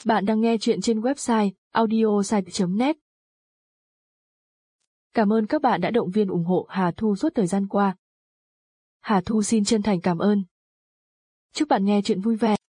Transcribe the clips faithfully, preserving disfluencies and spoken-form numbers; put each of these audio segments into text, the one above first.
Bạn đang nghe chuyện trên website audiosite chấm net. Cảm ơn các bạn đã động viên ủng hộ Hà Thu suốt thời gian qua. Hà Thu xin chân thành cảm ơn. Chúc bạn nghe chuyện vui vẻ.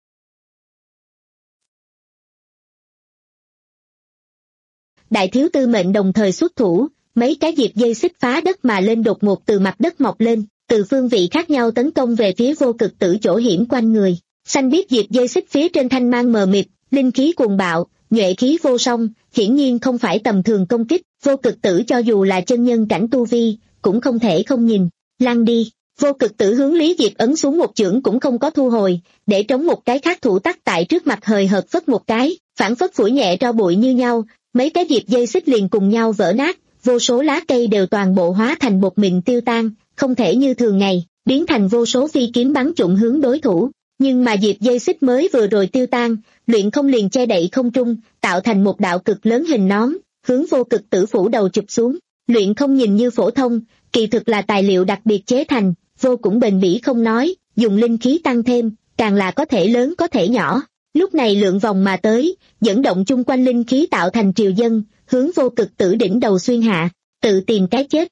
Đại thiếu tư mệnh đồng thời xuất thủ, mấy cái diệp dây xích phá đất mà lên đột ngột từ mặt đất mọc lên, từ phương vị khác nhau tấn công về phía Vô Cực Tử chỗ hiểm quanh người. Xanh biết diệp dây xích phía trên thanh mang mờ mịt, linh khí cuồng bạo, nhuệ khí vô song, hiển nhiên không phải tầm thường công kích. Vô Cực Tử cho dù là chân nhân cảnh tu vi, cũng không thể không nhìn. Lăn đi. Vô Cực Tử hướng Lý Diệp ấn xuống một chưởng cũng không có thu hồi, để trống một cái khác thủ tắc tại trước mặt hời hợt phất một cái, phản phất phủi nhẹ tro bụi như nhau, mấy cái diệp dây xích liền cùng nhau vỡ nát, vô số lá cây đều toàn bộ hóa thành bột mịn tiêu tan, không thể như thường ngày, biến thành vô số phi kiếm bắn trụng hướng đối thủ. Nhưng mà diệp dây xích mới vừa rồi tiêu tan, luyện không liền che đậy không trung, tạo thành một đạo cực lớn hình nón, hướng Vô Cực Tử phủ đầu chụp xuống. Luyện không nhìn như phổ thông, kỳ thực là tài liệu đặc biệt chế thành, vô cùng bền bỉ không nói, dùng linh khí tăng thêm, càng là có thể lớn có thể nhỏ. Lúc này lượn vòng mà tới, dẫn động chung quanh linh khí tạo thành triều dân, hướng Vô Cực Tử đỉnh đầu xuyên hạ, tự tìm cái chết.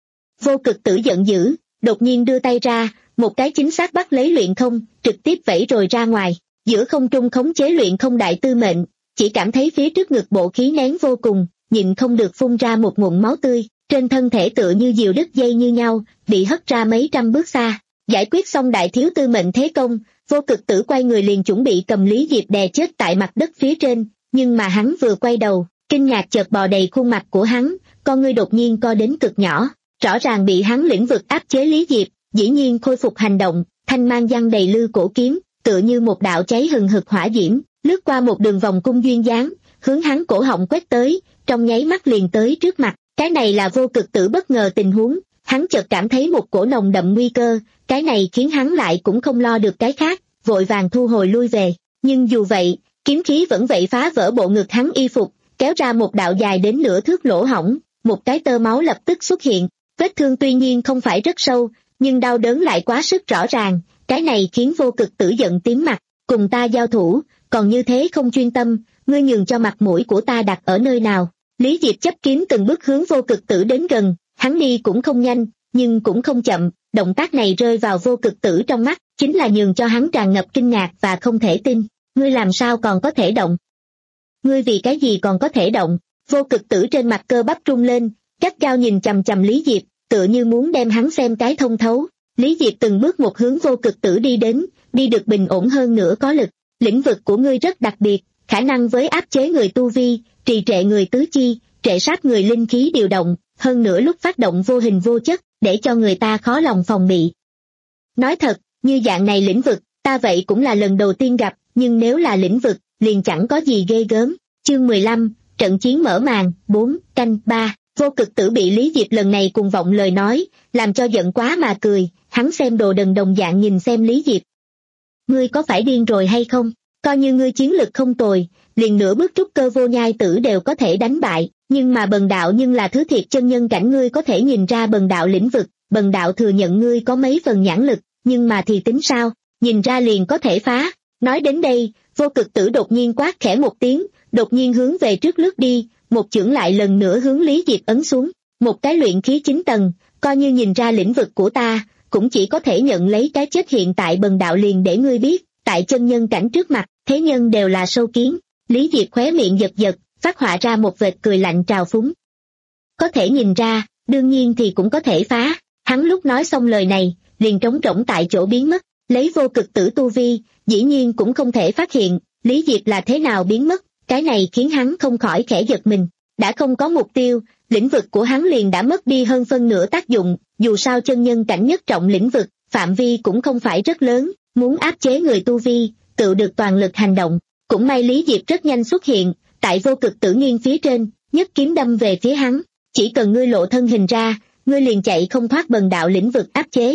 Vô Cực Tử giận dữ, đột nhiên đưa tay ra, một cái chính xác bắt lấy luyện không, trực tiếp vẫy rồi ra ngoài, giữa không trung khống chế luyện không đại tư mệnh, chỉ cảm thấy phía trước ngực bộ khí nén vô cùng, nhịn không được phun ra một ngụm máu tươi, trên thân thể tựa như diều đứt dây như nhau, bị hất ra mấy trăm bước xa. Giải quyết xong đại thiếu tư mệnh thế công, Vô Cực Tử quay người liền chuẩn bị cầm Lý Diệp đè chết tại mặt đất phía trên, nhưng mà hắn vừa quay đầu, kinh ngạc chợt bò đầy khuôn mặt của hắn, con ngươi đột nhiên co đến cực nhỏ, rõ ràng bị hắn lĩnh vực áp chế Lý Diệp, dĩ nhiên khôi phục hành động, thanh mang giăng đầy lư cổ kiếm, tựa như một đạo cháy hừng hực hỏa diễm, lướt qua một đường vòng cung duyên dáng, hướng hắn cổ họng quét tới, trong nháy mắt liền tới trước mặt. Cái này là Vô Cực Tử bất ngờ tình huống, hắn chợt cảm thấy một cổ nồng đậm nguy cơ, cái này khiến hắn lại cũng không lo được cái khác, vội vàng thu hồi lui về. Nhưng dù vậy, kiếm khí vẫn vậy phá vỡ bộ ngực hắn y phục, kéo ra một đạo dài đến nửa thước lỗ hổng, một cái tơ máu lập tức xuất hiện. Vết thương tuy nhiên không phải rất sâu, nhưng đau đớn lại quá sức rõ ràng, cái này khiến Vô Cực Tử giận tím mặt, cùng ta giao thủ, còn như thế không chuyên tâm, ngươi nhường cho mặt mũi của ta đặt ở nơi nào. Lý Diệp chấp kiếm từng bước hướng Vô Cực Tử đến gần, hắn đi cũng không nhanh, nhưng cũng không chậm, động tác này rơi vào Vô Cực Tử trong mắt, chính là nhường cho hắn tràn ngập kinh ngạc và không thể tin. Ngươi làm sao còn có thể động? Ngươi vì cái gì còn có thể động? Vô Cực Tử trên mặt cơ bắp rung lên, gắt gao nhìn chằm chằm Lý Diệp, tựa như muốn đem hắn xem cái thông thấu. Lý Diệp từng bước một hướng Vô Cực Tử đi đến, đi được bình ổn hơn nữa có lực. Lĩnh vực của ngươi rất đặc biệt, khả năng với áp chế người tu vi, trì trệ người tứ chi, trệ sát người linh khí điều động, hơn nữa lúc phát động vô hình vô chất, để cho người ta khó lòng phòng bị. Nói thật, như dạng này lĩnh vực, ta vậy cũng là lần đầu tiên gặp, nhưng nếu là lĩnh vực, liền chẳng có gì ghê gớm. Chương mười lăm, trận chiến mở màn, bốn, canh, ba. Vô Cực Tử bị Lý Diệp lần này cùng vọng lời nói, làm cho giận quá mà cười, hắn xem đồ đần đồng dạng nhìn xem Lý Diệp. Ngươi có phải điên rồi hay không? Coi như ngươi chiến lực không tồi, liền nửa bước trúc cơ vô nhai tử đều có thể đánh bại, nhưng mà bần đạo nhưng là thứ thiệt chân nhân cảnh, ngươi có thể nhìn ra bần đạo lĩnh vực, bần đạo thừa nhận ngươi có mấy phần nhãn lực, nhưng mà thì tính sao, nhìn ra liền có thể phá. Nói đến đây, Vô Cực Tử đột nhiên quát khẽ một tiếng, đột nhiên hướng về trước lướt đi, một chưởng lại lần nữa hướng Lý Diệp ấn xuống, một cái luyện khí chín tầng, coi như nhìn ra lĩnh vực của ta, cũng chỉ có thể nhận lấy cái chết. Hiện tại bần đạo liền để ngươi biết, tại chân nhân cảnh trước mặt, thế nhân đều là sâu kiến. Lý Diệp khóe miệng giật giật, phát họa ra một vệt cười lạnh trào phúng. Có thể nhìn ra, đương nhiên thì cũng có thể phá. Hắn lúc nói xong lời này, liền trống rỗng tại chỗ biến mất, lấy Vô Cực Tử tu vi, dĩ nhiên cũng không thể phát hiện, Lý Diệp là thế nào biến mất, cái này khiến hắn không khỏi khẽ giật mình. Đã không có mục tiêu, lĩnh vực của hắn liền đã mất đi hơn phân nửa tác dụng, dù sao chân nhân cảnh nhất trọng lĩnh vực, phạm vi cũng không phải rất lớn, muốn áp chế người tu vi, tự được toàn lực hành động. Cũng may Lý Diệp rất nhanh xuất hiện, tại Vô Cực Tử nghiêng phía trên, nhất kiếm đâm về phía hắn, chỉ cần ngươi lộ thân hình ra, ngươi liền chạy không thoát bần đạo lĩnh vực áp chế.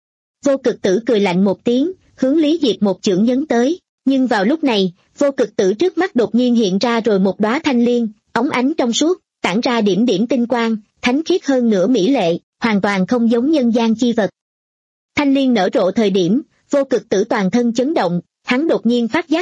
Vô Cực Tử cười lạnh một tiếng, hướng Lý Diệp một chưởng nhấn tới, nhưng vào lúc này, Vô Cực Tử trước mắt đột nhiên hiện ra rồi một đóa thanh liên, óng ánh trong suốt, tản ra điểm điểm tinh quang, thánh khiết hơn nửa mỹ lệ, hoàn toàn không giống nhân gian chi vật. Thanh liên nở rộ thời điểm, Vô Cực Tử toàn thân chấn động, hắn đột nhiên phát giác được,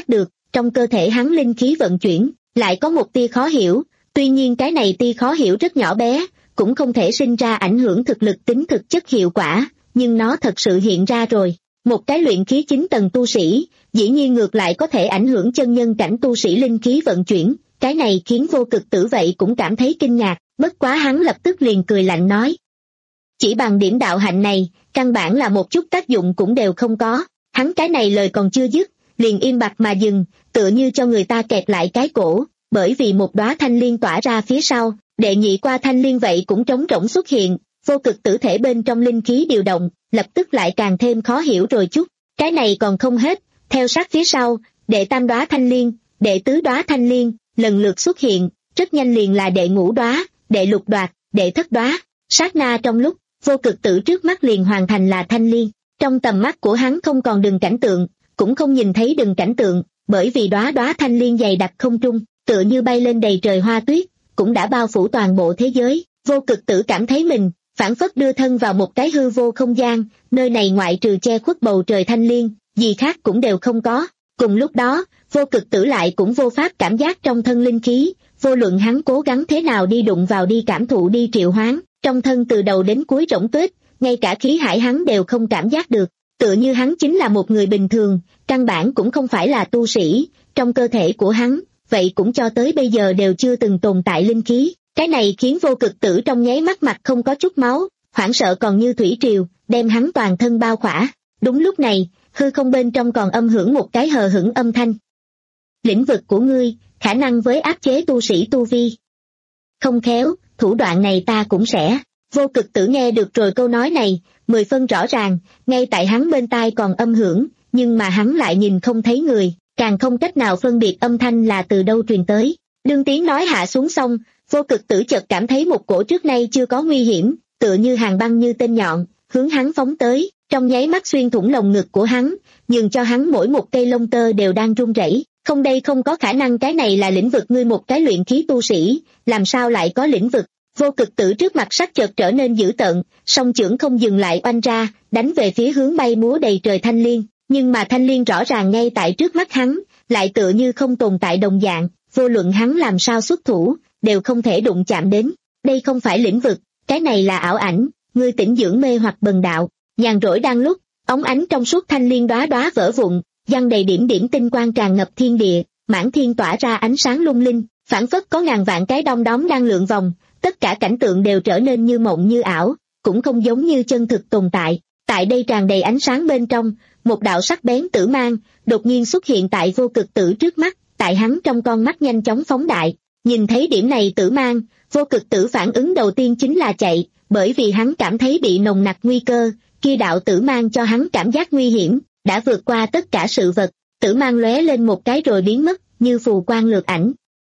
trong cơ thể hắn linh khí vận chuyển, lại có một tia khó hiểu, tuy nhiên cái này tia khó hiểu rất nhỏ bé, cũng không thể sinh ra ảnh hưởng thực lực tính thực chất hiệu quả, nhưng nó thật sự hiện ra rồi. Một cái luyện khí chín tầng tu sĩ, dĩ nhiên ngược lại có thể ảnh hưởng chân nhân cảnh tu sĩ linh khí vận chuyển, cái này khiến Vô Cực Tử vậy cũng cảm thấy kinh ngạc, bất quá hắn lập tức liền cười lạnh nói. Chỉ bằng điểm đạo hạnh này, căn bản là một chút tác dụng cũng đều không có, hắn cái này lời còn chưa dứt, liền im bặt mà dừng, tựa như cho người ta kẹt lại cái cổ, bởi vì một đóa thanh liên tỏa ra phía sau, đệ nhị qua thanh liên vậy cũng trống rỗng xuất hiện, Vô Cực Tử thể bên trong linh khí điều động, lập tức lại càng thêm khó hiểu rồi chút, cái này còn không hết, theo sát phía sau, đệ tam đóa thanh liên, đệ tứ đóa thanh liên, lần lượt xuất hiện, rất nhanh liền là đệ ngũ đóa, đệ lục đoạt, đệ thất đóa, sát na trong lúc, Vô Cực Tử trước mắt liền hoàn thành là thanh liên, trong tầm mắt của hắn không còn đường cảnh tượng, cũng không nhìn thấy đường cảnh tượng, bởi vì đóa đóa thanh liên dày đặc không trung, tựa như bay lên đầy trời hoa tuyết, cũng đã bao phủ toàn bộ thế giới. Vô Cực Tử cảm thấy mình phảng phất đưa thân vào một cái hư vô không gian, nơi này ngoại trừ che khuất bầu trời thanh liên, gì khác cũng đều không có. Cùng lúc đó, Vô Cực Tử lại cũng vô pháp cảm giác trong thân linh khí, vô luận hắn cố gắng thế nào đi đụng vào đi cảm thụ đi triệu hoán, trong thân từ đầu đến cuối rỗng tuếch, ngay cả khí hải hắn đều không cảm giác được, tựa như hắn chính là một người bình thường, căn bản cũng không phải là tu sĩ, trong cơ thể của hắn, vậy cũng cho tới bây giờ đều chưa từng tồn tại linh khí, cái này khiến Vô Cực Tử trong nháy mắt mặt không có chút máu, hoảng sợ còn như thủy triều, đem hắn toàn thân bao khỏa. Đúng lúc này, hư không bên trong còn âm hưởng một cái hờ hững âm thanh. Lĩnh vực của ngươi, khả năng với áp chế tu sĩ tu vi. Không khéo, thủ đoạn này ta cũng sẽ. Vô Cực Tử nghe được rồi câu nói này, mười phân rõ ràng, ngay tại hắn bên tai còn âm hưởng, nhưng mà hắn lại nhìn không thấy người, càng không cách nào phân biệt âm thanh là từ đâu truyền tới. Đương tiếng nói hạ xuống xong, Vô Cực Tử chợt cảm thấy một cổ trước nay chưa có nguy hiểm, tựa như hàng băng như tên nhọn, hướng hắn phóng tới, trong nháy mắt xuyên thủng lồng ngực của hắn, nhường cho hắn mỗi một cây lông tơ đều đang run rẩy. Không, đây không có khả năng, cái này là lĩnh vực, ngươi một cái luyện khí tu sĩ, làm sao lại có lĩnh vực? Vô Cực Tử trước mặt sắc chợt trở nên dữ tợn, song chưởng không dừng lại oanh ra, đánh về phía hướng bay múa đầy trời thanh liên, nhưng mà thanh liên rõ ràng ngay tại trước mắt hắn, lại tựa như không tồn tại đồng dạng, vô luận hắn làm sao xuất thủ, đều không thể đụng chạm đến. Đây không phải lĩnh vực, cái này là ảo ảnh, ngươi tĩnh dưỡng mê hoặc bần đạo. Nhàn rỗi đang lúc, óng ánh trong suốt thanh liên đóa đóa vỡ vụn, giăng đầy điểm điểm tinh quang tràn ngập thiên địa, mãn thiên tỏa ra ánh sáng lung linh, phảng phất có ngàn vạn cái đom đóm đang lượn vòng, tất cả cảnh tượng đều trở nên như mộng như ảo, cũng không giống như chân thực tồn tại. Tại đây tràn đầy ánh sáng bên trong, một đạo sắc bén tử mang đột nhiên xuất hiện tại Vô Cực Tử trước mắt, tại hắn trong con mắt nhanh chóng phóng đại. Nhìn thấy điểm này tử mang, Vô Cực Tử phản ứng đầu tiên chính là chạy, bởi vì hắn cảm thấy bị nồng nặc nguy cơ, kia đạo tử mang cho hắn cảm giác nguy hiểm, đã vượt qua tất cả sự vật, tử mang lóe lên một cái rồi biến mất, như phù quang lược ảnh.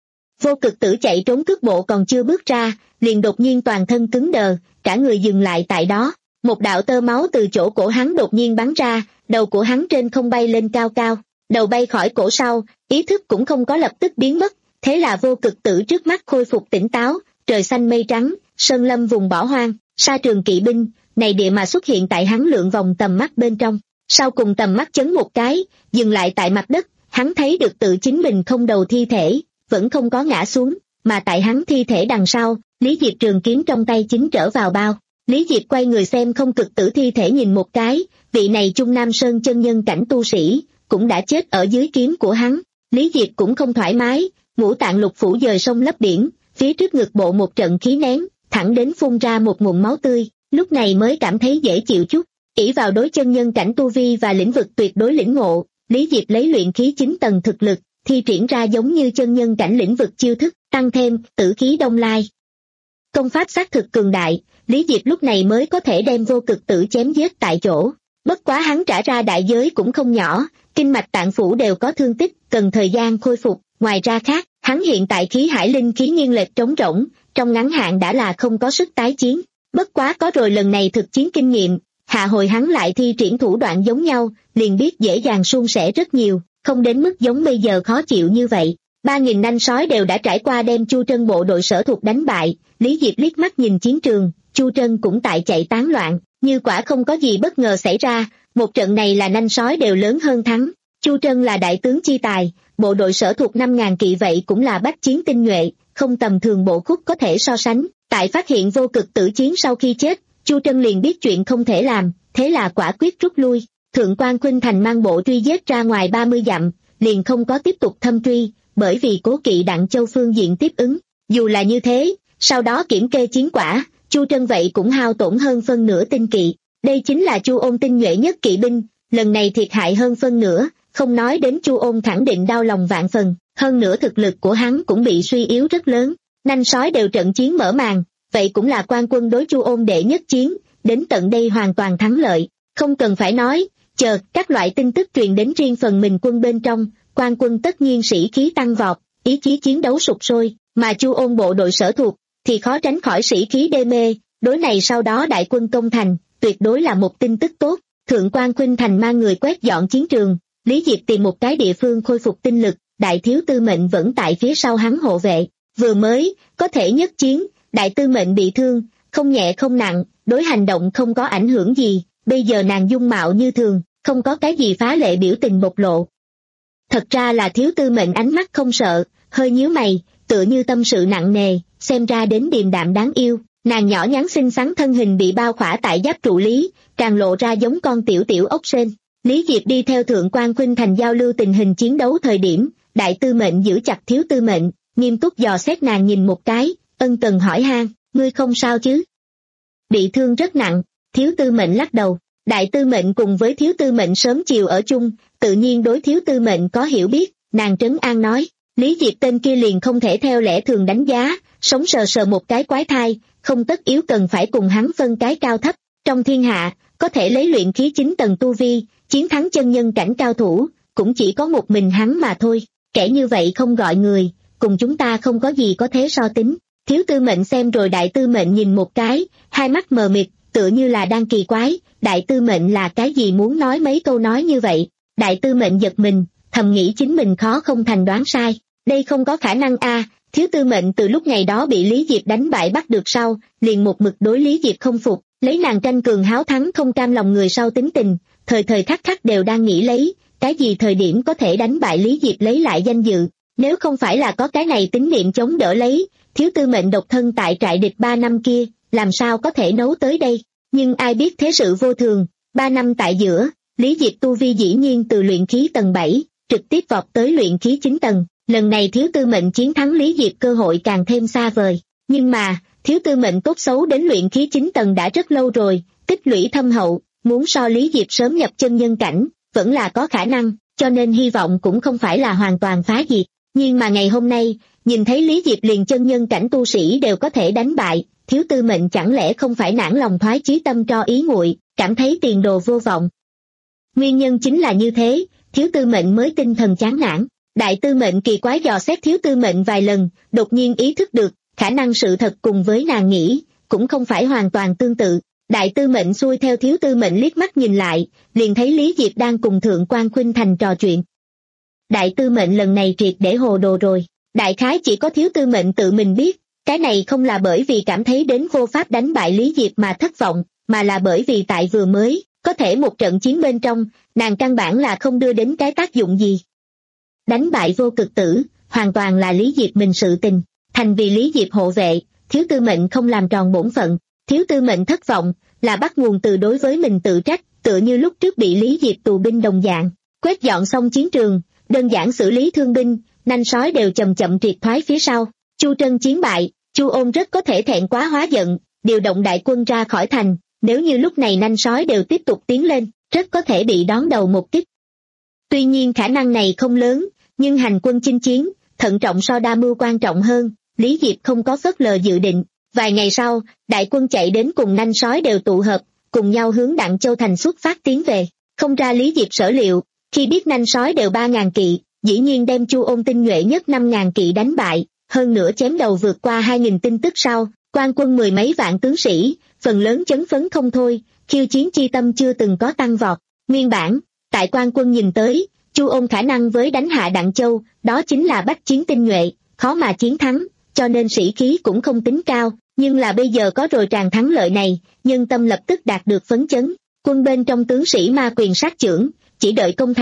Vô Cực Tử chạy trốn cước bộ còn chưa bước ra, liền đột nhiên toàn thân cứng đờ, cả người dừng lại tại đó, một đạo tơ máu từ chỗ cổ hắn đột nhiên bắn ra, đầu của hắn trên không bay lên cao cao, đầu bay khỏi cổ sau, ý thức cũng không có lập tức biến mất, thế là Vô Cực Tử trước mắt khôi phục tỉnh táo, trời xanh mây trắng, sơn lâm vùng bỏ hoang, sa trường kỵ binh, này địa mà xuất hiện tại hắn lượn vòng tầm mắt bên trong, sau cùng tầm mắt chấn một cái, dừng lại tại mặt đất, hắn thấy được tự chính mình không đầu thi thể, vẫn không có ngã xuống, mà tại hắn thi thể đằng sau, Lý Diệp trường kiếm trong tay chính trở vào bao. Lý Diệp quay người xem Không Cực Tử thi thể nhìn một cái, vị này Trung Nam Sơn chân nhân cảnh tu sĩ, cũng đã chết ở dưới kiếm của hắn. Lý Diệp cũng không thoải mái, ngũ tạng lục phủ dời sông lấp biển, phía trước ngực bộ một trận khí nén, thẳng đến phun ra một nguồn máu tươi, lúc này mới cảm thấy dễ chịu chút. Ỷ vào đối chân nhân cảnh tu vi và lĩnh vực tuyệt đối lĩnh ngộ, Lý Diệp lấy luyện khí chín tầng thực lực, thi triển ra giống như chân nhân cảnh lĩnh vực chiêu thức, tăng thêm tử khí đông lai. Công pháp xác thực cường đại, Lý Diệp lúc này mới có thể đem Vô Cực Tử chém giết tại chỗ. Bất quá hắn trả ra đại giới cũng không nhỏ, kinh mạch tạng phủ đều có thương tích, cần thời gian khôi phục. Ngoài ra khác, hắn hiện tại khí hải linh khí nghiêng lệch trống rỗng, trong ngắn hạn đã là không có sức tái chiến. Bất quá có rồi lần này thực chiến kinh nghiệm, hạ hồi hắn lại thi triển thủ đoạn giống nhau, liền biết dễ dàng suôn sẻ rất nhiều, không đến mức giống bây giờ khó chịu như vậy. Ba nghìn nanh sói đều đã trải qua đem Chu Trân bộ đội sở thuộc đánh bại, Lý Diệp liếc mắt nhìn chiến trường, Chu Trân cũng tại chạy tán loạn, như quả không có gì bất ngờ xảy ra, một trận này là nanh sói đều lớn hơn thắng. Chu Trân là đại tướng chi tài, bộ đội sở thuộc năm ngàn kỵ vậy cũng là bách chiến tinh nhuệ, không tầm thường bộ khúc có thể so sánh. Tại phát hiện Vô Cực Tử chiến sau khi chết, Chu Trân liền biết chuyện không thể làm, thế là quả quyết rút lui. Thượng quan Khuynh Thành mang bộ truy giết ra ngoài ba mươi dặm, liền không có tiếp tục thâm truy, bởi vì cố kỵ Đặng Châu phương diện tiếp ứng. Dù là như thế, sau đó kiểm kê chiến quả, Chu Trân vậy cũng hao tổn hơn phân nửa tinh kỵ. Đây chính là Chu Ôn tinh nhuệ nhất kỵ binh, lần này thiệt hại hơn phân nửa, không nói đến Chu Ôn khẳng định đau lòng vạn phần, hơn nữa thực lực của hắn cũng bị suy yếu rất lớn. Nanh sói đều trận chiến mở màn, vậy cũng là quan quân đối Chu Ôn đệ nhất chiến, đến tận đây hoàn toàn thắng lợi. Không cần phải nói, chờ các loại tin tức truyền đến riêng phần mình quân bên trong, quan quân tất nhiên sĩ khí tăng vọt, ý chí chiến đấu sục sôi, mà Chu Ôn bộ đội sở thuộc thì khó tránh khỏi sĩ khí đê mê. Đối này sau đó đại quân công thành, tuyệt đối là một tin tức tốt. Thượng quan Khuynh Thành mang người quét dọn chiến trường, Lý Diệp tìm một cái địa phương khôi phục tinh lực, đại thiếu tư mệnh vẫn tại phía sau hắn hộ vệ. Vừa mới có thể nhất chiến, đại tư mệnh bị thương, không nhẹ không nặng, đối hành động không có ảnh hưởng gì, bây giờ nàng dung mạo như thường, không có cái gì phá lệ biểu tình bộc lộ. Thật ra là thiếu tư mệnh ánh mắt không sợ, hơi nhíu mày, tựa như tâm sự nặng nề, xem ra đến điềm đạm đáng yêu. Nàng nhỏ nhắn xinh xắn thân hình bị bao khỏa tại giáp trụ lý, càng lộ ra giống con tiểu tiểu ốc sên. Lý Diệp đi theo Thượng quan Khuynh Thành giao lưu tình hình chiến đấu thời điểm, đại tư mệnh giữ chặt thiếu tư mệnh, nghiêm túc dò xét nàng nhìn một cái, ân cần hỏi han, ngươi không sao chứ? Bị thương rất nặng, thiếu tư mệnh lắc đầu. Đại tư mệnh cùng với thiếu tư mệnh sớm chiều ở chung, tự nhiên đối thiếu tư mệnh có hiểu biết, nàng trấn an nói, Lý Diệp tên kia liền không thể theo lẽ thường đánh giá, sống sờ sờ một cái quái thai, không tất yếu cần phải cùng hắn phân cái cao thấp. Trong thiên hạ, có thể lấy luyện khí chín tầng tu vi, chiến thắng chân nhân cảnh cao thủ, cũng chỉ có một mình hắn mà thôi. Kẻ như vậy không gọi người, cùng chúng ta không có gì có thế so tính. Thiếu tư mệnh xem rồi đại tư mệnh nhìn một cái, hai mắt mờ mịt, tựa như là đang kỳ quái, đại tư mệnh là cái gì muốn nói mấy câu nói như vậy. Đại tư mệnh giật mình, thầm nghĩ chính mình khó không thành đoán sai. Đây không có khả năng a. Thiếu tư mệnh từ lúc ngày đó bị Lý Diệp đánh bại bắt được sau, liền một mực đối Lý Diệp không phục, lấy nàng tranh cường háo thắng không cam lòng người sau tính tình, thời thời khắc khắc đều đang nghĩ lấy, cái gì thời điểm có thể đánh bại Lý Diệp lấy lại danh dự. Nếu không phải là có cái này tín niệm chống đỡ lấy, thiếu tư mệnh độc thân tại trại địch ba năm kia, làm sao có thể nấu tới đây. Nhưng ai biết thế sự vô thường, ba năm tại giữa, Lý Diệp tu vi dĩ nhiên từ luyện khí tầng bảy, trực tiếp vọt tới luyện khí chín tầng. Lần này thiếu tư mệnh chiến thắng Lý Diệp cơ hội càng thêm xa vời. Nhưng mà, thiếu tư mệnh tốt xấu đến luyện khí chín tầng đã rất lâu rồi, tích lũy thâm hậu, muốn so Lý Diệp sớm nhập chân nhân cảnh, vẫn là có khả năng, cho nên hy vọng cũng không phải là hoàn toàn phá diệt. Nhưng mà ngày hôm nay, nhìn thấy Lý Diệp liền chân nhân cảnh tu sĩ đều có thể đánh bại, thiếu tư mệnh chẳng lẽ không phải nản lòng thoái chí tâm cho ý nguội, cảm thấy tiền đồ vô vọng. Nguyên nhân chính là như thế, thiếu tư mệnh mới tinh thần chán nản. Đại tư mệnh kỳ quái dò xét thiếu tư mệnh vài lần, đột nhiên ý thức được, khả năng sự thật cùng với nàng nghĩ, cũng không phải hoàn toàn tương tự. Đại tư mệnh xuôi theo thiếu tư mệnh liếc mắt nhìn lại, liền thấy Lý Diệp đang cùng Thượng quan Khuynh Thành trò chuyện. Đại tư mệnh lần này triệt để hồ đồ rồi, đại khái chỉ có thiếu tư mệnh tự mình biết, cái này không là bởi vì cảm thấy đến vô pháp đánh bại Lý Diệp mà thất vọng, mà là bởi vì tại vừa mới, có thể một trận chiến bên trong, nàng căn bản là không đưa đến cái tác dụng gì. Đánh bại Vô Cực Tử, hoàn toàn là Lý Diệp mình sự tình, thành vì Lý Diệp hộ vệ, thiếu tư mệnh không làm tròn bổn phận, thiếu tư mệnh thất vọng, là bắt nguồn từ đối với mình tự trách, tựa như lúc trước bị Lý Diệp tù binh đồng dạng, quét dọn xong chiến trường, đơn giản xử lý thương binh, nanh sói đều chậm chậm triệt thoái phía sau. Chu Trân chiến bại, Chu Ôn rất có thể thẹn quá hóa giận, điều động đại quân ra khỏi thành, nếu như lúc này nanh sói đều tiếp tục tiến lên, rất có thể bị đón đầu một kích. Tuy nhiên khả năng này không lớn, nhưng hành quân chinh chiến, thận trọng so đa mưu quan trọng hơn, Lý Diệp không có phớt lờ dự định. Vài ngày sau, đại quân chạy đến cùng nanh sói đều tụ hợp, cùng nhau hướng Đặng Châu thành xuất phát tiến về. Không ra Lý Diệp sở liệu, khi biết nanh sói đều ba ngàn kỵ, dĩ nhiên đem Chu Ôn tinh nhuệ nhất năm ngàn kỵ đánh bại, hơn nữa chém đầu vượt qua hai nghìn tin tức sau, quan quân mười mấy vạn tướng sĩ, phần lớn chấn phấn không thôi, khiêu chiến chi tâm chưa từng có tăng vọt. Nguyên bản, tại quan quân nhìn tới, Chu Ôn khả năng với đánh hạ Đặng Châu, đó chính là bách chiến tinh nhuệ, khó mà chiến thắng, cho nên sĩ khí cũng không tính cao, nhưng là bây giờ có rồi tràng thắng lợi này, nhân tâm lập tức đạt được phấn chấn, quân bên trong tướng sĩ ma quyền sát chưởng, chỉ đợi công thành,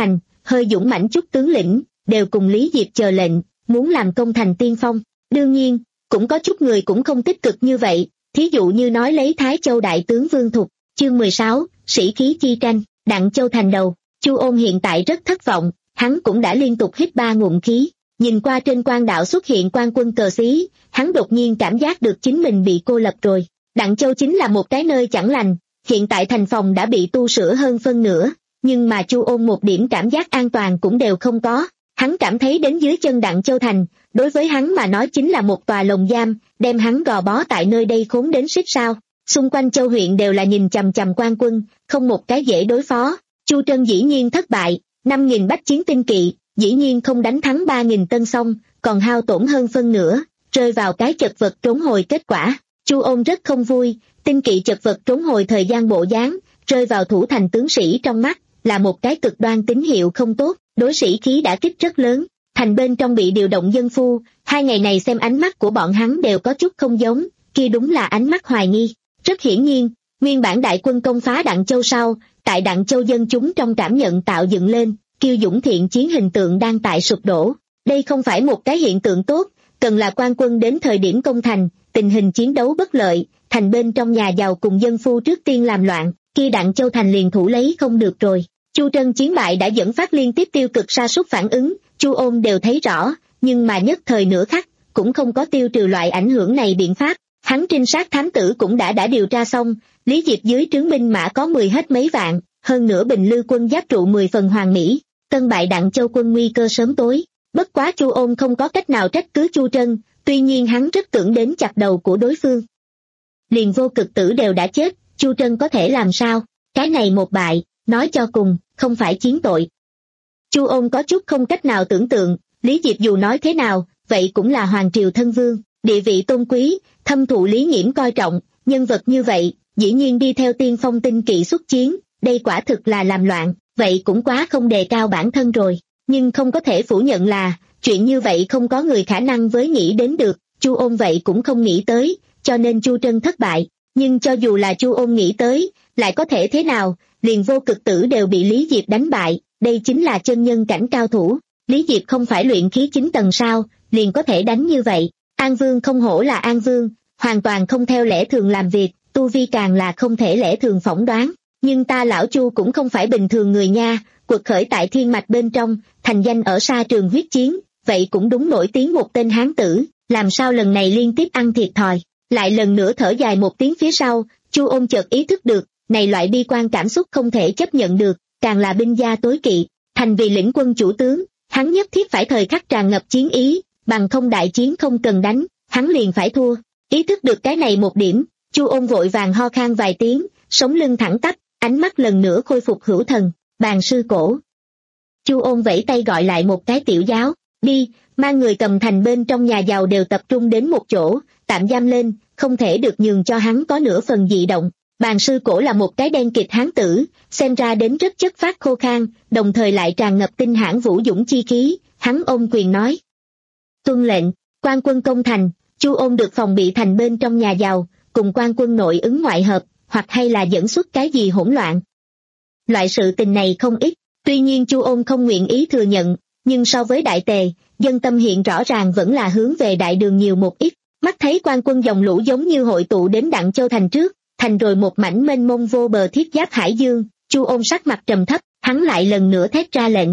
hơi dũng mãnh chút tướng lĩnh, đều cùng Lý Diệp chờ lệnh, muốn làm công thành tiên phong. Đương nhiên, cũng có chút người cũng không tích cực như vậy, thí dụ như nói lấy Thái Châu đại tướng Vương Thục. Chương mười sáu, sĩ khí chi tranh, Đặng Châu thành đầu. Chu Ôn hiện tại rất thất vọng, hắn cũng đã liên tục hít ba ngụm khí, nhìn qua trên quan đạo xuất hiện quan quân cờ xí, hắn đột nhiên cảm giác được chính mình bị cô lập rồi. Đặng Châu chính là một cái nơi chẳng lành, hiện tại thành phòng đã bị tu sửa hơn phân nửa, nhưng mà Chu Ôn một điểm cảm giác an toàn cũng đều không có. Hắn cảm thấy đến dưới chân Đặng Châu thành, đối với hắn mà nói chính là một tòa lồng giam, đem hắn gò bó tại nơi đây khốn đến xích sao. Xung quanh Châu huyện đều là nhìn chằm chằm quan quân, không một cái dễ đối phó. Chu Trân dĩ nhiên thất bại, năm nghìn bách chiến tinh kỵ, dĩ nhiên không đánh thắng ba nghìn tân song, còn hao tổn hơn phân nửa, rơi vào cái chật vật trốn hồi kết quả. Chu Ôn rất không vui, tinh kỵ chật vật trốn hồi thời gian bộ dáng, rơi vào thủ thành tướng sĩ trong mắt, là một cái cực đoan tín hiệu không tốt, đối sĩ khí đã kích rất lớn. Thành bên trong bị điều động dân phu, hai ngày này xem ánh mắt của bọn hắn đều có chút không giống, kia đúng là ánh mắt hoài nghi. Rất hiển nhiên, nguyên bản đại quân công phá Đặng Châu sau, tại Đặng Châu dân chúng trong cảm nhận tạo dựng lên, kiêu dũng thiện chiến hình tượng đang tại sụp đổ. Đây không phải một cái hiện tượng tốt, cần là quan quân đến thời điểm công thành, tình hình chiến đấu bất lợi, thành bên trong nhà giàu cùng dân phu trước tiên làm loạn, kia Đặng Châu thành liền thủ lấy không được rồi. Chu Trân chiến bại đã dẫn phát liên tiếp tiêu cực sa sút phản ứng, Chu Ôn đều thấy rõ, nhưng mà nhất thời nửa khắc, cũng không có tiêu trừ loại ảnh hưởng này biện pháp. Hắn trinh sát thám tử cũng đã đã điều tra xong, Lý Diệp dưới trướng binh mã có mười hết mấy vạn, hơn nữa Bình Lư quân giáp trụ mười phần hoàn mỹ, tân bại Đặng Châu quân nguy cơ sớm tối. Bất quá Chu Ôn không có cách nào trách cứ Chu Trân, tuy nhiên hắn rất tưởng đến chặt đầu của đối phương. Liền Vô Cực Tử đều đã chết, Chu Trân có thể làm sao? Cái này một bại, nói cho cùng, không phải chiến tội. Chu Ôn có chút không cách nào tưởng tượng, Lý Diệp dù nói thế nào, vậy cũng là hoàng triều thân vương, địa vị tôn quý, thâm thụ Lý Nghiễm coi trọng, nhân vật như vậy, dĩ nhiên đi theo tiên phong tinh kỵ xuất chiến, đây quả thực là làm loạn, vậy cũng quá không đề cao bản thân rồi. Nhưng không có thể phủ nhận là, chuyện như vậy không có người khả năng với nghĩ đến được, Chu Ôn vậy cũng không nghĩ tới, cho nên Chu Trân thất bại. Nhưng cho dù là Chu Ôn nghĩ tới, lại có thể thế nào, liền Vô Cực Tử đều bị Lý Diệp đánh bại, đây chính là chân nhân cảnh cao thủ. Lý Diệp không phải luyện khí chín tầng sao, liền có thể đánh như vậy. An Vương không hổ là An Vương, hoàn toàn không theo lẽ thường làm việc, tu vi càng là không thể lẽ thường phỏng đoán. Nhưng ta lão Chu cũng không phải bình thường người nha, quật khởi tại thiên mạch bên trong, thành danh ở xa trường huyết chiến, vậy cũng đúng nổi tiếng một tên hán tử, làm sao lần này liên tiếp ăn thiệt thòi. Lại lần nữa thở dài một tiếng phía sau, Chu Ôn chợt ý thức được, này loại bi quan cảm xúc không thể chấp nhận được, càng là binh gia tối kỵ, thành vì lĩnh quân chủ tướng, hắn nhất thiết phải thời khắc tràn ngập chiến ý, bằng không đại chiến không cần đánh, hắn liền phải thua. Ý thức được cái này một điểm, Chu Ôn vội vàng ho khan vài tiếng, sống lưng thẳng tắp, ánh mắt lần nữa khôi phục hữu thần, bàn sư cổ. Chu Ôn vẫy tay gọi lại một cái tiểu giáo, đi, mang người cầm thành bên trong nhà giàu đều tập trung đến một chỗ, tạm giam lên, không thể được nhường cho hắn có nửa phần dị động. Bàn sư cổ là một cái đen kịt hán tử, xem ra đến rất chất phát khô khan, đồng thời lại tràn ngập tinh hãn vũ dũng chi khí, hắn ôm quyền nói. Tuân lệnh, quan quân công thành, Chu Ôn được phòng bị thành bên trong nhà giàu, cùng quan quân nội ứng ngoại hợp, hoặc hay là dẫn xuất cái gì hỗn loạn. Loại sự tình này không ít, tuy nhiên Chu Ôn không nguyện ý thừa nhận, nhưng so với đại tề, dân tâm hiện rõ ràng vẫn là hướng về đại đường nhiều một ít. Mắt thấy quan quân dòng lũ giống như hội tụ đến Đặng Châu thành trước, thành rồi một mảnh mênh mông vô bờ thiết giáp hải dương, Chu Ôn sắc mặt trầm thấp, hắn lại lần nữa thét ra lệnh.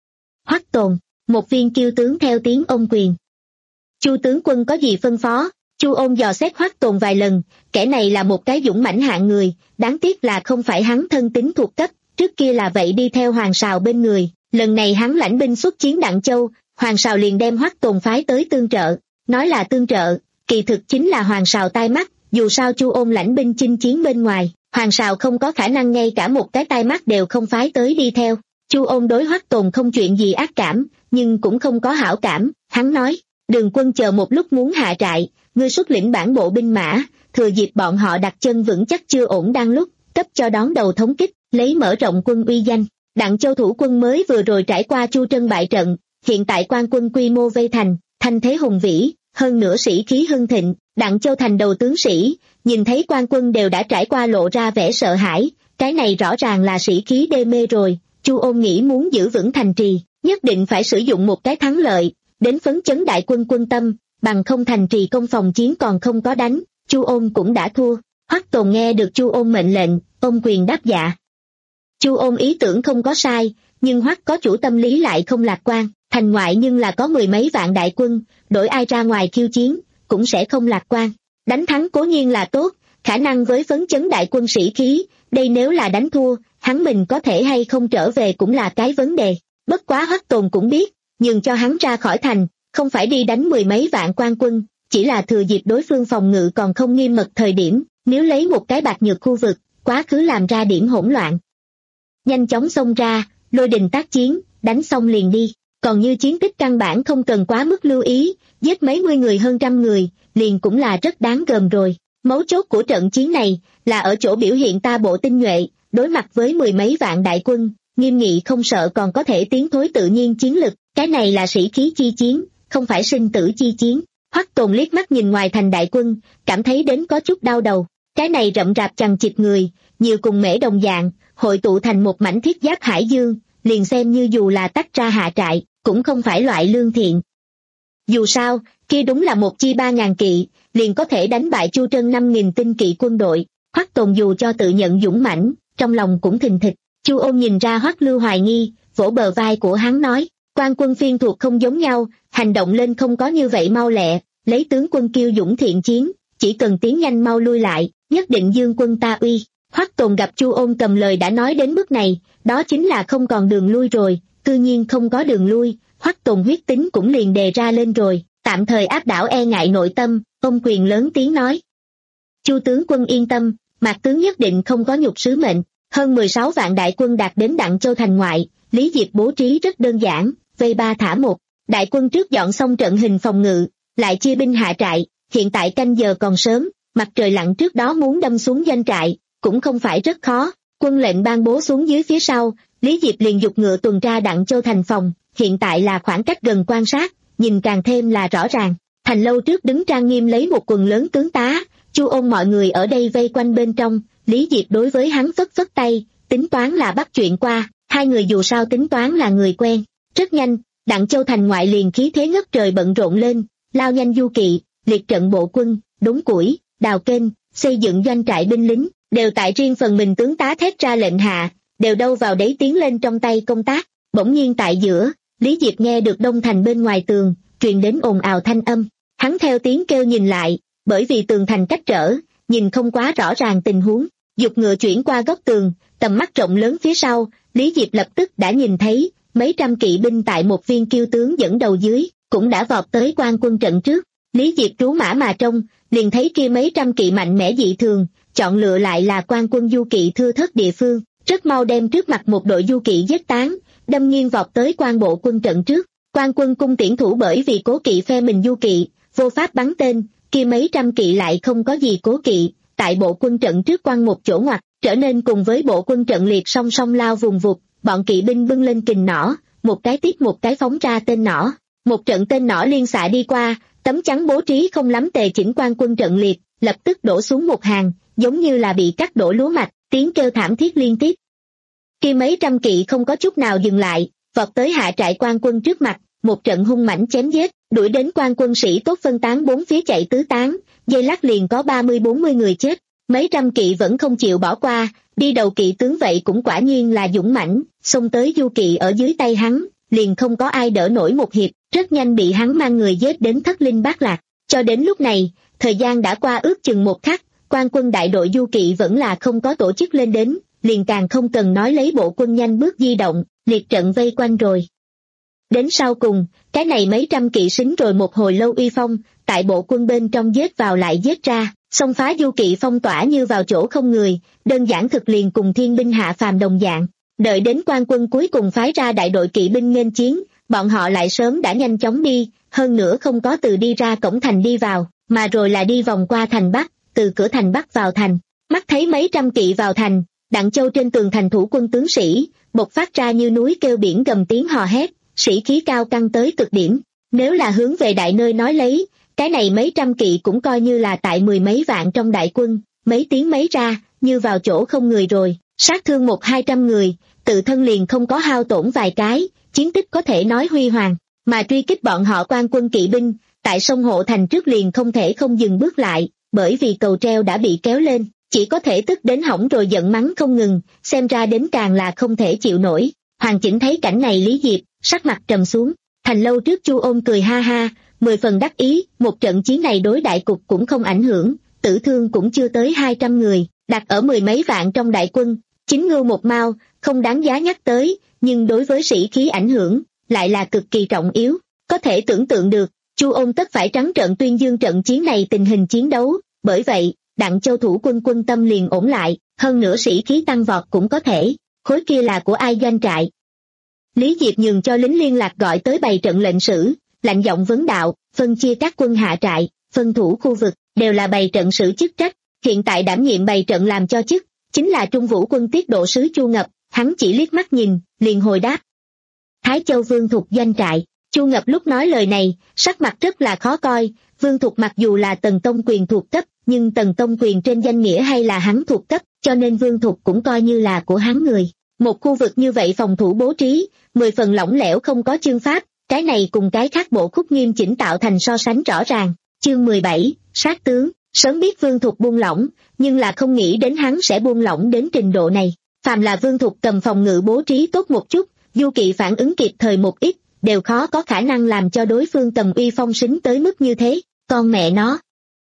Hoắc Tồn, một viên kiêu tướng theo tiếng ôm quyền. Chu tướng quân có gì phân phó? Chu Ôn dò xét Hoắc Tồn vài lần, kẻ này là một cái dũng mãnh hạng người, đáng tiếc là không phải hắn thân tín thuộc cấp, trước kia là vậy đi theo Hoàng Sào bên người, lần này hắn lãnh binh xuất chiến Đặng Châu, Hoàng Sào liền đem Hoắc Tồn phái tới tương trợ, nói là tương trợ, kỳ thực chính là Hoàng Sào tai mắt, dù sao Chu Ôn lãnh binh chinh chiến bên ngoài, Hoàng Sào không có khả năng ngay cả một cái tai mắt đều không phái tới đi theo. Chu Ôn đối Hoắc Tồn không chuyện gì ác cảm, nhưng cũng không có hảo cảm, hắn nói, Đường quân chờ một lúc muốn hạ trại, ngươi xuất lĩnh bản bộ binh mã, thừa dịp bọn họ đặt chân vững chắc chưa ổn đang lúc, cấp cho đón đầu thống kích, lấy mở rộng quân uy danh. Đặng Châu thủ quân mới vừa rồi trải qua Chu Trân bại trận, hiện tại quan quân quy mô vây thành, thanh thế hùng vĩ, hơn nữa sĩ khí hưng thịnh. Đặng Châu thành đầu tướng sĩ, nhìn thấy quan quân đều đã trải qua lộ ra vẻ sợ hãi, cái này rõ ràng là sĩ khí đê mê rồi. Chu Ôn nghĩ muốn giữ vững thành trì, nhất định phải sử dụng một cái thắng lợi, đến phấn chấn đại quân quân tâm, bằng không thành trì công phòng chiến còn không có đánh, Chu Ôn cũng đã thua. Hoắc Tồn nghe được Chu Ôn mệnh lệnh, ôm quyền đáp dạ. Chu Ôn ý tưởng không có sai, nhưng Hoắc có chủ tâm lý lại không lạc quan, thành ngoại nhưng là có mười mấy vạn đại quân, đổi ai ra ngoài khiêu chiến, cũng sẽ không lạc quan. Đánh thắng cố nhiên là tốt, khả năng với phấn chấn đại quân sĩ khí, đây nếu là đánh thua, hắn mình có thể hay không trở về cũng là cái vấn đề. Bất quá Hoắc Tồn cũng biết, nhường cho hắn ra khỏi thành, không phải đi đánh mười mấy vạn quan quân, chỉ là thừa dịp đối phương phòng ngự còn không nghiêm mật thời điểm, nếu lấy một cái bạc nhược khu vực, quá khứ làm ra điểm hỗn loạn. Nhanh chóng xông ra, lôi đình tác chiến, đánh xong liền đi, còn như chiến tích căn bản không cần quá mức lưu ý, giết mấy mươi người hơn trăm người, liền cũng là rất đáng gờm rồi. Mấu chốt của trận chiến này, là ở chỗ biểu hiện ta bộ tinh nhuệ, đối mặt với mười mấy vạn đại quân, nghiêm nghị không sợ còn có thể tiến thối tự nhiên chiến lực, cái này là sĩ khí chi chiến, không phải sinh tử chi chiến. Hoắc Tồn liếc mắt nhìn ngoài thành đại quân, cảm thấy đến có chút đau đầu, cái này rậm rạp chằng chịt người, nhiều cùng mễ đồng dạng, hội tụ thành một mảnh thiết giáp hải dương, liền xem như dù là tách ra hạ trại, cũng không phải loại lương thiện. Dù sao, kia đúng là một chi ba ngàn kỵ, liền có thể đánh bại Chu Trân năm nghìn tinh kỵ quân đội. Hoắc Tồn dù cho tự nhận dũng mãnh, trong lòng cũng thình thịch. Chu Ôn nhìn ra Hoắc Lưu hoài nghi, vỗ bờ vai của hắn nói, quan quân phiên thuộc không giống nhau, hành động lên không có như vậy mau lẹ, lấy tướng quân kiêu dũng thiện chiến, chỉ cần tiến nhanh mau lui lại, nhất định dương quân ta uy. Hoắc Tồn gặp Chu Ôn cầm lời đã nói đến mức này, đó chính là không còn đường lui rồi, tự nhiên không có đường lui, Hoắc Tồn huyết tính cũng liền đề ra lên rồi, tạm thời áp đảo e ngại nội tâm, ông quyền lớn tiếng nói. Chu tướng quân yên tâm, Mạc tướng nhất định không có nhục sứ mệnh. Hơn mười sáu vạn đại quân đạt đến Đặng Châu thành ngoại, Lý Diệp bố trí rất đơn giản, vây ba thả một. Đại quân trước dọn xong trận hình phòng ngự, lại chia binh hạ trại, hiện tại canh giờ còn sớm, mặt trời lặn trước đó muốn đâm xuống doanh trại, cũng không phải rất khó. Quân lệnh ban bố xuống dưới phía sau, Lý Diệp liền dục ngựa tuần tra Đặng Châu thành phòng, hiện tại là khoảng cách gần quan sát, nhìn càng thêm là rõ ràng. Thành lâu trước đứng trang nghiêm lấy một quần lớn tướng tá, Chu Ôn mọi người ở đây vây quanh bên trong, Lý Diệp đối với hắn phất phất tay, tính toán là bắt chuyện qua, hai người dù sao tính toán là người quen. Rất nhanh, Đặng Châu thành ngoại liền khí thế ngất trời bận rộn lên, lao nhanh du kỵ, liệt trận bộ quân, đốn củi, đào kênh, xây dựng doanh trại binh lính, đều tại riêng phần mình tướng tá thét ra lệnh hạ, đều đâu vào đấy tiến lên trong tay công tác. Bỗng nhiên tại giữa, Lý Diệp nghe được đông thành bên ngoài tường, truyền đến ồn ào thanh âm, hắn theo tiếng kêu nhìn lại, bởi vì tường thành cách trở, nhìn không quá rõ ràng tình huống, dục ngựa chuyển qua góc tường, tầm mắt rộng lớn phía sau, Lý Diệp lập tức đã nhìn thấy, mấy trăm kỵ binh tại một viên kiêu tướng dẫn đầu dưới, cũng đã vọt tới quan quân trận trước. Lý Diệp trú mã mà trông, liền thấy kia mấy trăm kỵ mạnh mẽ dị thường, chọn lựa lại là quan quân du kỵ thưa thớt địa phương, rất mau đem trước mặt một đội du kỵ giết tán, đâm nghiêng vọt tới quan bộ quân trận trước. Quan quân cung tiễn thủ bởi vì cố kỵ phe mình du kỵ, vô pháp bắn tên, kia mấy trăm kỵ lại không có gì cố kỵ, tại bộ quân trận trước quan một chỗ ngoặt, trở nên cùng với bộ quân trận liệt song song lao vùng vụt, bọn kỵ binh bưng lên kình nỏ, một cái tiếp một cái phóng ra tên nỏ, một trận tên nỏ liên xạ đi qua, tấm chắn bố trí không lắm tề chỉnh quan quân trận liệt, lập tức đổ xuống một hàng, giống như là bị cắt đổ lúa mạch, tiếng kêu thảm thiết liên tiếp. Kia mấy trăm kỵ không có chút nào dừng lại, vọt tới hạ trại quan quân trước mặt, một trận hung mãnh chém giết, đuổi đến quan quân sĩ tốt phân tán bốn phía chạy tứ tán, giây lát liền có ba mươi bốn mươi người chết. Mấy trăm kỵ vẫn không chịu bỏ qua, đi đầu kỵ tướng vậy cũng quả nhiên là dũng mãnh, xông tới du kỵ ở dưới tay hắn, liền không có ai đỡ nổi một hiệp, rất nhanh bị hắn mang người giết đến thất linh bát lạc. Cho đến lúc này, thời gian đã qua ước chừng một khắc, quan quân đại đội du kỵ vẫn là không có tổ chức lên đến, liền càng không cần nói lấy bộ quân nhanh bước di động, liệt trận vây quanh rồi. Đến sau cùng, cái này mấy trăm kỵ sính rồi một hồi lâu uy phong, tại bộ quân bên trong giết vào lại giết ra, xông phá du kỵ phong tỏa như vào chỗ không người, đơn giản thực liền cùng thiên binh hạ phàm đồng dạng. Đợi đến quan quân cuối cùng phái ra đại đội kỵ binh nghênh chiến, bọn họ lại sớm đã nhanh chóng đi, hơn nữa không có từ đi ra cổng thành đi vào, mà rồi là đi vòng qua thành Bắc, từ cửa thành Bắc vào thành. Mắt thấy mấy trăm kỵ vào thành, Đặng Châu trên tường thành thủ quân tướng sĩ, bộc phát ra như núi kêu biển gầm tiếng hò hét, sĩ khí cao căng tới cực điểm. Nếu là hướng về đại nơi nói lấy, cái này mấy trăm kỵ cũng coi như là tại mười mấy vạn trong đại quân, mấy tiếng mấy ra, như vào chỗ không người rồi. sát thương một hai trăm người, tự thân liền không có hao tổn vài cái, chiến tích có thể nói huy hoàng, mà truy kích bọn họ quan quân kỵ binh, tại sông Hộ Thành trước liền không thể không dừng bước lại, bởi vì cầu treo đã bị kéo lên, chỉ có thể tức đến hỏng rồi giận mắng không ngừng, xem ra đến càng là không thể chịu nổi. Hoàng Chỉnh thấy cảnh này Lý Diệp, sắc mặt trầm xuống, thành lâu trước Chu Ôn cười ha ha, mười phần đắc ý, một trận chiến này đối đại cục cũng không ảnh hưởng, tử thương cũng chưa tới hai trăm người, đặt ở mười mấy vạn trong đại quân, chính ngưu một mao, không đáng giá nhắc tới, nhưng đối với sĩ khí ảnh hưởng, lại là cực kỳ trọng yếu, có thể tưởng tượng được, Chu Ôn tất phải trắng trợn tuyên dương trận chiến này tình hình chiến đấu, bởi vậy, Đặng Châu thủ quân quân tâm liền ổn lại, hơn nữa sĩ khí tăng vọt cũng có thể, khối kia là của ai doanh trại. Lý Diệp nhường cho lính liên lạc gọi tới bày trận lệnh sử, lạnh giọng vấn đạo, phân chia các quân hạ trại, phân thủ khu vực, đều là bày trận sử chức trách, hiện tại đảm nhiệm bày trận làm cho chức, chính là Trung Vũ quân tiết độ sứ Chu Ngập, hắn chỉ liếc mắt nhìn, liền hồi đáp. Thái Châu Vương Thục doanh trại, Chu Ngập lúc nói lời này, sắc mặt rất là khó coi, Vương Thục mặc dù là Tần Tông quyền thuộc cấp, nhưng Tần Tông quyền trên danh nghĩa hay là hắn thuộc cấp, cho nên Vương Thục cũng coi như là của hắn người. Một khu vực như vậy phòng thủ bố trí, mười phần lỏng lẻo không có chương pháp, cái này cùng cái khác bộ khúc nghiêm chỉnh tạo thành so sánh rõ ràng. Chương mười bảy, sát tướng, sớm biết Vương Thục buông lỏng, nhưng là không nghĩ đến hắn sẽ buông lỏng đến trình độ này. Phàm là Vương Thục cầm phòng ngự bố trí tốt một chút, du kỵ phản ứng kịp thời một ít, đều khó có khả năng làm cho đối phương tầm uy phong sính tới mức như thế, con mẹ nó.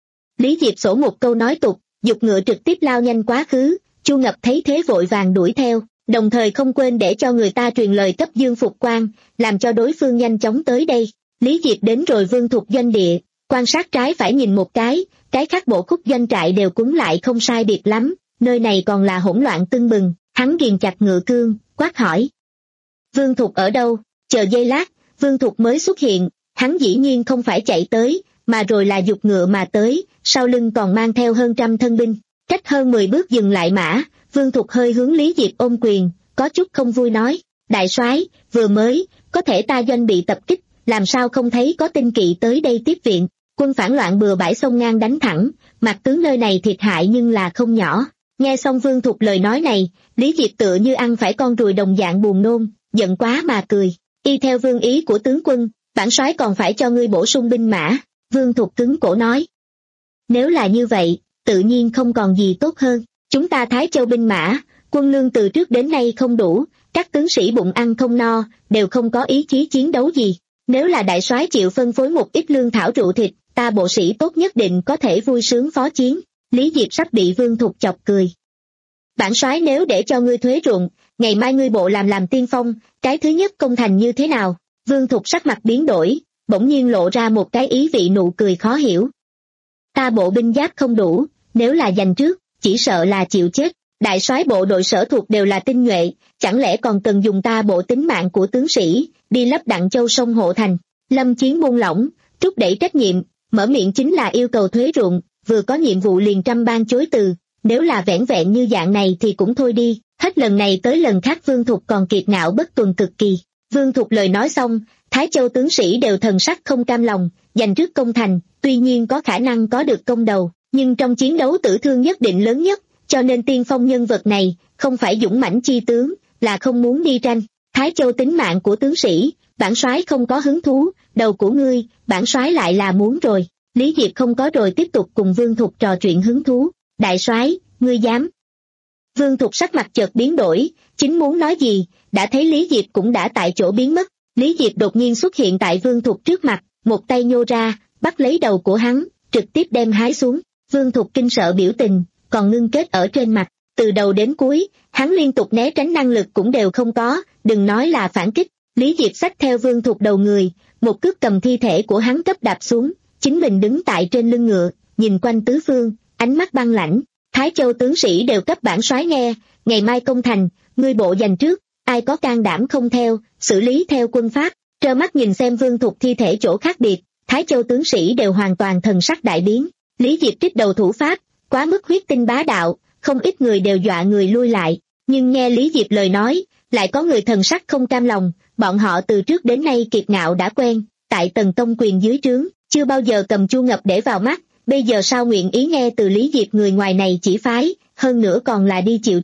Lý Diệp sổ một câu nói tục, dục ngựa trực tiếp lao nhanh quá khứ, Chu Ngập thấy thế vội vàng đuổi theo, đồng thời không quên để cho người ta truyền lời cấp Dương Phục Quan, làm cho đối phương nhanh chóng tới đây. Lý Diệp đến rồi Vương Thục doanh địa, quan sát trái phải nhìn một cái, cái khác bộ khúc doanh trại đều cúng lại không sai biệt lắm, nơi này còn là hỗn loạn tưng bừng, hắn ghiền chặt ngựa cương, quát hỏi. Vương Thục ở đâu? Chờ giây lát, Vương Thục mới xuất hiện, hắn dĩ nhiên không phải chạy tới, mà rồi là dục ngựa mà tới, sau lưng còn mang theo hơn trăm thân binh, cách hơn mười bước dừng lại mã, Vương Thục hơi hướng Lý Diệp ôm quyền, có chút không vui nói, đại soái, vừa mới, có thể ta doanh bị tập kích, làm sao không thấy có tinh kỵ tới đây tiếp viện, quân phản loạn bừa bãi sông ngang đánh thẳng, mặt tướng nơi này thiệt hại nhưng là không nhỏ. Nghe xong Vương Thục lời nói này, Lý Diệp tựa như ăn phải con ruồi đồng dạng buồn nôn, giận quá mà cười, y theo vương ý của tướng quân, bản soái còn phải cho ngươi bổ sung binh mã. Vương Thục cứng cổ nói. Nếu là như vậy, tự nhiên không còn gì tốt hơn, chúng ta Thái Châu binh mã, quân lương từ trước đến nay không đủ, các tướng sĩ bụng ăn không no, đều không có ý chí chiến đấu gì. Nếu là đại soái chịu phân phối một ít lương thảo rượu thịt, ta bộ sĩ tốt nhất định có thể vui sướng phó chiến. Lý Diệp sắp bị Vương Thục chọc cười. Bản soái nếu để cho ngươi thuế ruộng, ngày mai ngươi bộ làm làm tiên phong, cái thứ nhất công thành như thế nào? Vương Thục sắc mặt biến đổi, bỗng nhiên lộ ra một cái ý vị nụ cười khó hiểu. Ta bộ binh giáp không đủ, nếu là giành trước, chỉ sợ là chịu chết. Đại soái bộ đội sở thuộc đều là tinh nhuệ, chẳng lẽ còn cần dùng ta bộ tính mạng của tướng sĩ, đi lấp Đặng Châu sông Hộ Thành. Lâm Chiến buông lỏng, trút đẩy trách nhiệm, mở miệng chính là yêu cầu thuế ruộng, vừa có nhiệm vụ liền trăm ban chối từ, nếu là vẻn vẹn như dạng này thì cũng thôi đi, hết lần này tới lần khác Vương Thục còn kiệt ngạo bất tuần cực kỳ. Vương Thục lời nói xong, Thái Châu tướng sĩ đều thần sắc không cam lòng, giành trước công thành, tuy nhiên có khả năng có được công đầu, nhưng trong chiến đấu tử thương nhất định lớn nhất, cho nên tiên phong nhân vật này, không phải dũng mãnh chi tướng, là không muốn đi tranh. Thái Châu tính mạng của tướng sĩ, bản soái không có hứng thú, đầu của ngươi, bản soái lại là muốn rồi. Lý Diệp không có rồi tiếp tục cùng Vương Thục trò chuyện hứng thú. Đại soái, ngươi dám? Vương Thục sắc mặt chợt biến đổi, chính muốn nói gì, đã thấy Lý Diệp cũng đã tại chỗ biến mất. Lý Diệp đột nhiên xuất hiện tại Vương Thục trước mặt, một tay nhô ra, bắt lấy đầu của hắn, trực tiếp đem hái xuống. Vương Thục kinh sợ biểu tình, còn ngưng kết ở trên mặt, từ đầu đến cuối, hắn liên tục né tránh năng lực cũng đều không có, đừng nói là phản kích. Lý Diệp xách theo Vương Thục đầu người, một cước cầm thi thể của hắn cấp đạp xuống, chính mình đứng tại trên lưng ngựa, nhìn quanh tứ phương, ánh mắt băng lãnh. Thái Châu tướng sĩ đều cấp bản soái nghe, ngày mai công thành, ngươi bộ giành trước, ai có can đảm không theo, xử lý theo quân pháp. Trơ mắt nhìn xem Vương Thục thi thể chỗ khác biệt, Thái Châu tướng sĩ đều hoàn toàn thần sắc đại biến. Lý Diệp trích đầu thủ pháp, quá mức huyết tinh bá đạo, không ít người đều dọa người lui lại, nhưng nghe Lý Diệp lời nói, lại có người thần sắc không cam lòng, bọn họ từ trước đến nay kiệt ngạo đã quen, tại Tần Tông quyền dưới trướng, chưa bao giờ cầm Chu Ngập để vào mắt, bây giờ sao nguyện ý nghe từ Lý Diệp người ngoài này chỉ phái, hơn nữa còn là đi chịu chết.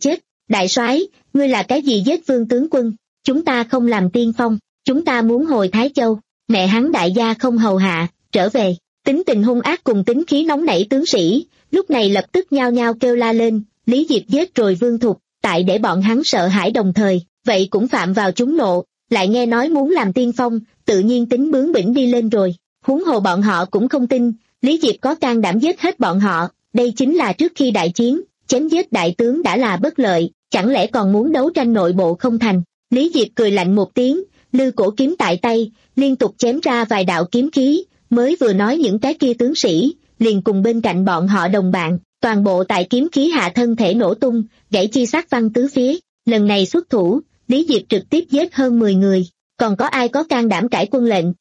Đại soái, ngươi là cái gì giết Vương tướng quân? Chúng ta không làm tiên phong, chúng ta muốn hồi Thái Châu. Mẹ hắn đại gia không hầu hạ, trở về. Tính tình hung ác cùng tính khí nóng nảy tướng sĩ, lúc này lập tức nhao nhao kêu la lên, Lý Diệp giết rồi Vương Thục, tại để bọn hắn sợ hãi đồng thời, vậy cũng phạm vào chúng nộ, lại nghe nói muốn làm tiên phong, tự nhiên tính bướng bỉnh đi lên rồi. Huống hồ bọn họ cũng không tin, Lý Diệp có can đảm giết hết bọn họ, đây chính là trước khi đại chiến, chém giết đại tướng đã là bất lợi, chẳng lẽ còn muốn đấu tranh nội bộ không thành. Lý Diệp cười lạnh một tiếng, lư cổ kiếm tại tay, liên tục chém ra vài đạo kiếm khí, mới vừa nói những cái kia tướng sĩ, liền cùng bên cạnh bọn họ đồng bạn, toàn bộ tại kiếm khí hạ thân thể nổ tung, gãy chi sát văng tứ phía. Lần này xuất thủ, Lý Diệp trực tiếp giết hơn mười người, còn có ai có can đảm cãi quân lệnh?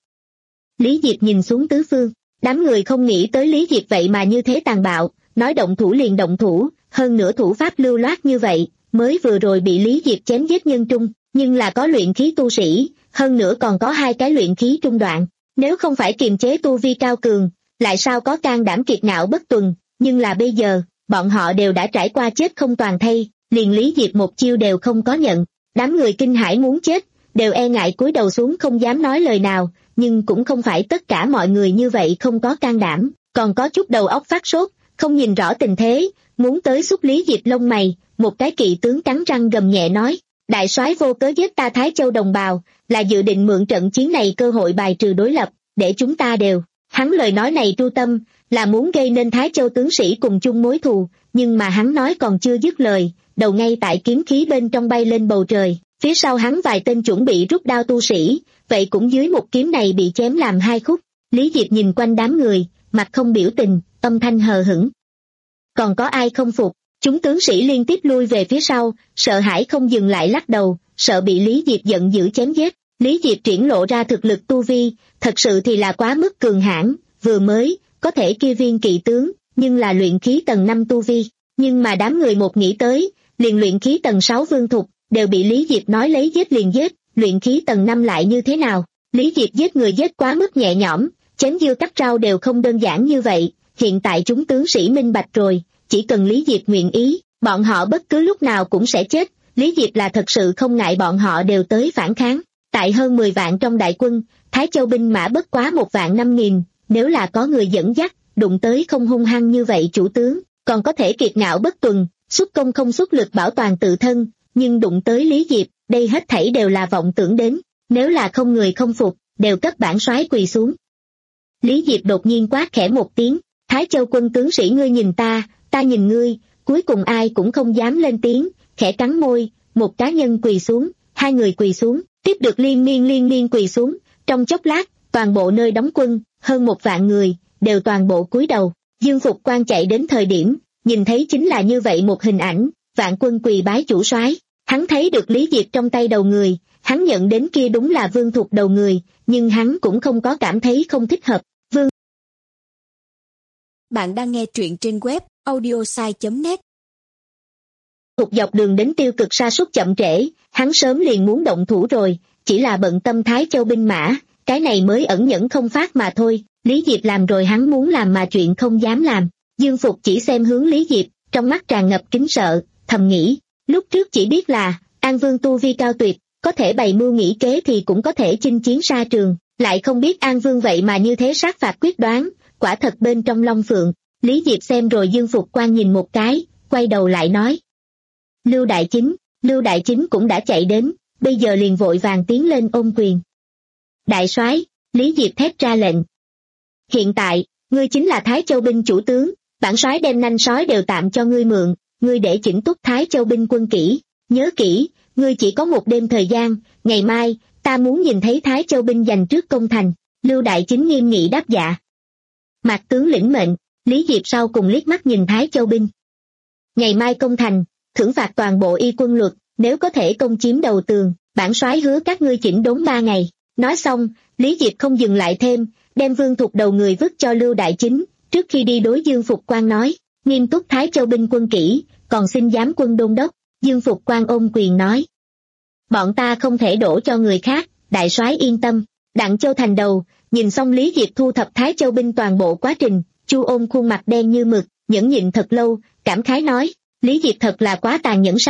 Lý Diệp nhìn xuống tứ phương, đám người không nghĩ tới Lý Diệp vậy mà như thế tàn bạo, nói động thủ liền động thủ, hơn nữa thủ pháp lưu loát như vậy, mới vừa rồi bị Lý Diệp chém giết nhân trung, nhưng là có luyện khí tu sĩ, hơn nữa còn có hai cái luyện khí trung đoạn, nếu không phải kiềm chế tu vi cao cường, lại sao có can đảm kiệt ngạo bất tuần, nhưng là bây giờ, bọn họ đều đã trải qua chết không toàn thây, liền Lý Diệp một chiêu đều không có nhận, đám người kinh hãi muốn chết, đều e ngại cúi đầu xuống không dám nói lời nào, nhưng cũng không phải tất cả mọi người như vậy không có can đảm, còn có chút đầu óc phát sốt, không nhìn rõ tình thế, muốn tới xúc Lý Diệp lông mày, một cái kỵ tướng cắn răng gầm nhẹ nói, đại soái vô cớ giết ta Thái Châu đồng bào, là dự định mượn trận chiến này cơ hội bài trừ đối lập, để chúng ta đều. Hắn lời nói này tru tâm, là muốn gây nên Thái Châu tướng sĩ cùng chung mối thù, nhưng mà hắn nói còn chưa dứt lời, đầu ngay tại kiếm khí bên trong bay lên bầu trời, phía sau hắn vài tên chuẩn bị rút đao tu sĩ, vậy cũng dưới một kiếm này bị chém làm hai khúc. Lý Diệp nhìn quanh đám người, mặt không biểu tình, âm thanh hờ hững. Còn có ai không phục? Chúng tướng sĩ liên tiếp lui về phía sau, sợ hãi không dừng lại lắc đầu, sợ bị Lý Diệp giận dữ chém giết. Lý Diệp triển lộ ra thực lực tu vi, thật sự thì là quá mức cường hãn, vừa mới, có thể kia viên kỵ tướng, nhưng là luyện khí tầng năm tu vi, nhưng mà đám người một nghĩ tới, liền luyện khí tầng sáu Vương Thục, đều bị Lý Diệp nói lấy giết liền giết, luyện khí tầng năm lại như thế nào? Lý Diệp giết người giết quá mức nhẹ nhõm, chém dưa cắt rau đều không đơn giản như vậy, hiện tại chúng tướng sĩ minh bạch rồi, chỉ cần Lý Diệp nguyện ý, bọn họ bất cứ lúc nào cũng sẽ chết, Lý Diệp là thật sự không ngại bọn họ đều tới phản kháng. Tại hơn mười vạn trong đại quân, Thái Châu binh mã bất quá một vạn năm nghìn, nếu là có người dẫn dắt, đụng tới không hung hăng như vậy chủ tướng, còn có thể kiệt ngạo bất tuần, xuất công không xuất lực bảo toàn tự thân, nhưng đụng tới Lý Diệp, đây hết thảy đều là vọng tưởng đến, nếu là không người không phục, đều cấp bản soái quỳ xuống. Lý Diệp đột nhiên quát khẽ một tiếng, Thái Châu quân tướng sĩ ngươi nhìn ta, ta nhìn ngươi, cuối cùng ai cũng không dám lên tiếng, khẽ cắn môi, một cá nhân quỳ xuống, hai người quỳ xuống, tiếp được liên miên liên miên quỳ xuống, trong chốc lát, toàn bộ nơi đóng quân, hơn một vạn người, đều toàn bộ cúi đầu. Dương Phục Quan chạy đến thời điểm, nhìn thấy chính là như vậy một hình ảnh, vạn quân quỳ bái chủ soái. Hắn thấy được Lý Diệp trong tay đầu người, hắn nhận đến kia đúng là Vương Thục đầu người, nhưng hắn cũng không có cảm thấy không thích hợp. Vương Bạn đang nghe truyện trên web audiosai chấm net. Thục dọc đường đến tiêu cực sa sút chậm trễ, hắn sớm liền muốn động thủ rồi, chỉ là bận tâm Thái Châu binh mã, cái này mới ẩn nhẫn không phát mà thôi. Lý Diệp làm rồi hắn muốn làm mà chuyện không dám làm. Dương Phục chỉ xem hướng Lý Diệp, trong mắt tràn ngập kính sợ, thầm nghĩ, lúc trước chỉ biết là, An Vương tu vi cao tuyệt, có thể bày mưu nghĩ kế thì cũng có thể chinh chiến xa trường, lại không biết An Vương vậy mà như thế sát phạt quyết đoán, quả thật bên trong long phượng. Lý Diệp xem rồi Dương Phục Quan nhìn một cái, quay đầu lại nói. Lưu Đại Chính, Lưu Đại Chính cũng đã chạy đến, bây giờ liền vội vàng tiến lên ôm quyền. Đại soái, Lý Diệp thét ra lệnh. Hiện tại, ngươi chính là Thái Châu binh chủ tướng, bản soái đem nanh sói đều tạm cho ngươi mượn, ngươi để chỉnh túc Thái Châu binh quân kỹ, nhớ kỹ, ngươi chỉ có một đêm thời gian, ngày mai, ta muốn nhìn thấy Thái Châu binh giành trước công thành. Lưu Đại Chính nghiêm nghị đáp dạ. Mạc tướng lĩnh mệnh, Lý Diệp sau cùng liếc mắt nhìn Thái Châu binh. Ngày mai công thành, thưởng phạt toàn bộ y quân luật, nếu có thể công chiếm đầu tường, bản soái hứa các ngươi chỉnh đốn ba ngày. Nói xong, Lý Diệp không dừng lại thêm, đem Vương Thục đầu người vứt cho Lưu Đại Chính, trước khi đi đối Dương Phục Quan nói, nghiêm túc Thái Châu binh quân kỹ, còn xin giám quân đôn đốc. Dương Phục Quan ôm quyền nói, bọn ta không thể đổ cho người khác, đại soái yên tâm. Đặng Châu Thành đầu, nhìn xong Lý Diệp thu thập Thái Châu binh toàn bộ quá trình, Chu Ôn khuôn mặt đen như mực, nhẫn nhịn thật lâu, cảm khái nói, Lý Diệp thật là quá tàn nhẫn sao?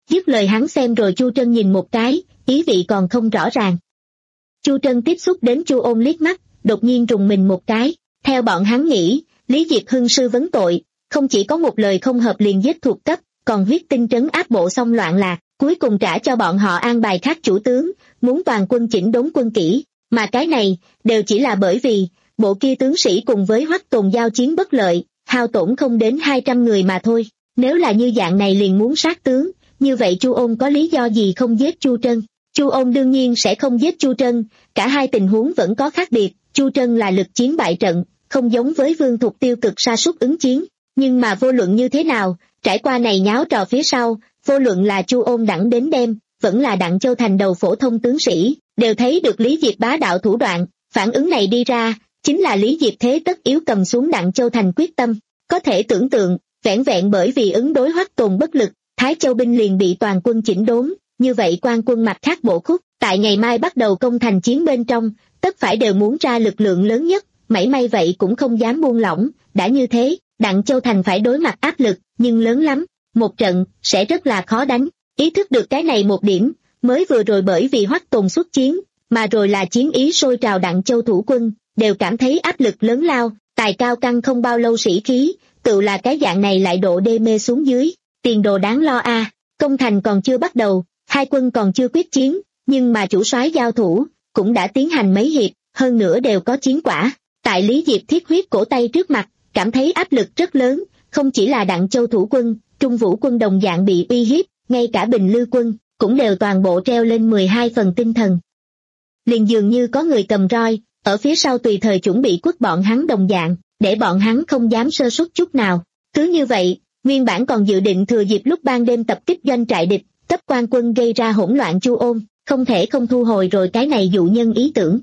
Dứt lời hắn xem rồi Chu Trân nhìn một cái, ý vị còn không rõ ràng. Chu Trân tiếp xúc đến Chu Ôn liếc mắt, đột nhiên rùng mình một cái. Theo bọn hắn nghĩ, Lý Diệp Hưng sư vấn tội, không chỉ có một lời không hợp liền giết thuộc cấp, còn huyết tinh trấn áp bộ xong loạn lạc, cuối cùng trả cho bọn họ an bài khác chủ tướng, muốn toàn quân chỉnh đốn quân kỹ, mà cái này, đều chỉ là bởi vì, bộ kia tướng sĩ cùng với Hoắc Tồn giao chiến bất lợi, hao tổn không đến hai trăm người mà thôi. Nếu là như dạng này liền muốn sát tướng, như vậy Chu Ôn có lý do gì không giết Chu Trân? Chu Ôn đương nhiên sẽ không giết Chu Trân, cả hai tình huống vẫn có khác biệt. Chu Trân là lực chiến bại trận, không giống với Vương Thục tiêu cực sa sút ứng chiến, nhưng mà vô luận như thế nào, trải qua này nháo trò phía sau, vô luận là Chu Ôn đẳng đến đêm, vẫn là Đặng Châu Thành đầu phổ thông tướng sĩ, đều thấy được Lý Diệp bá đạo thủ đoạn, phản ứng này đi ra, chính là Lý Diệp thế tất yếu cầm xuống Đặng Châu Thành quyết tâm. Có thể tưởng tượng, vẻn vẹn bởi vì ứng đối Hoắc Tồn bất lực, Thái Châu binh liền bị toàn quân chỉnh đốn, như vậy quan quân mặt khác bộ khúc, tại ngày mai bắt đầu công thành chiến bên trong, tất phải đều muốn ra lực lượng lớn nhất, mảy may vậy cũng không dám buông lỏng, đã như thế, Đặng Châu Thành phải đối mặt áp lực, nhưng lớn lắm, một trận, sẽ rất là khó đánh, ý thức được cái này một điểm, mới vừa rồi bởi vì Hoắc Tồn xuất chiến, mà rồi là chiến ý sôi trào Đặng Châu thủ quân, đều cảm thấy áp lực lớn lao, tài cao căng không bao lâu sĩ khí, tự là cái dạng này lại độ đê mê xuống dưới, tiền đồ đáng lo a. À. Công thành còn chưa bắt đầu, hai quân còn chưa quyết chiến, nhưng mà chủ soái giao thủ, cũng đã tiến hành mấy hiệp, hơn nữa đều có chiến quả. Tại Lý Diệp thiết huyết cổ tay trước mặt, cảm thấy áp lực rất lớn, không chỉ là Đặng Châu thủ quân, Trung Vũ quân đồng dạng bị uy hiếp, ngay cả Bình Lư quân, cũng đều toàn bộ treo lên mười hai phần tinh thần. Liền dường như có người cầm roi, ở phía sau tùy thời chuẩn bị quất bọn hắn đồng dạng, để bọn hắn không dám sơ suất chút nào. Cứ như vậy, nguyên bản còn dự định thừa dịp lúc ban đêm tập kích doanh trại địch, cấp quan quân gây ra hỗn loạn Chu Ôn, không thể không thu hồi rồi cái này dụ nhân ý tưởng.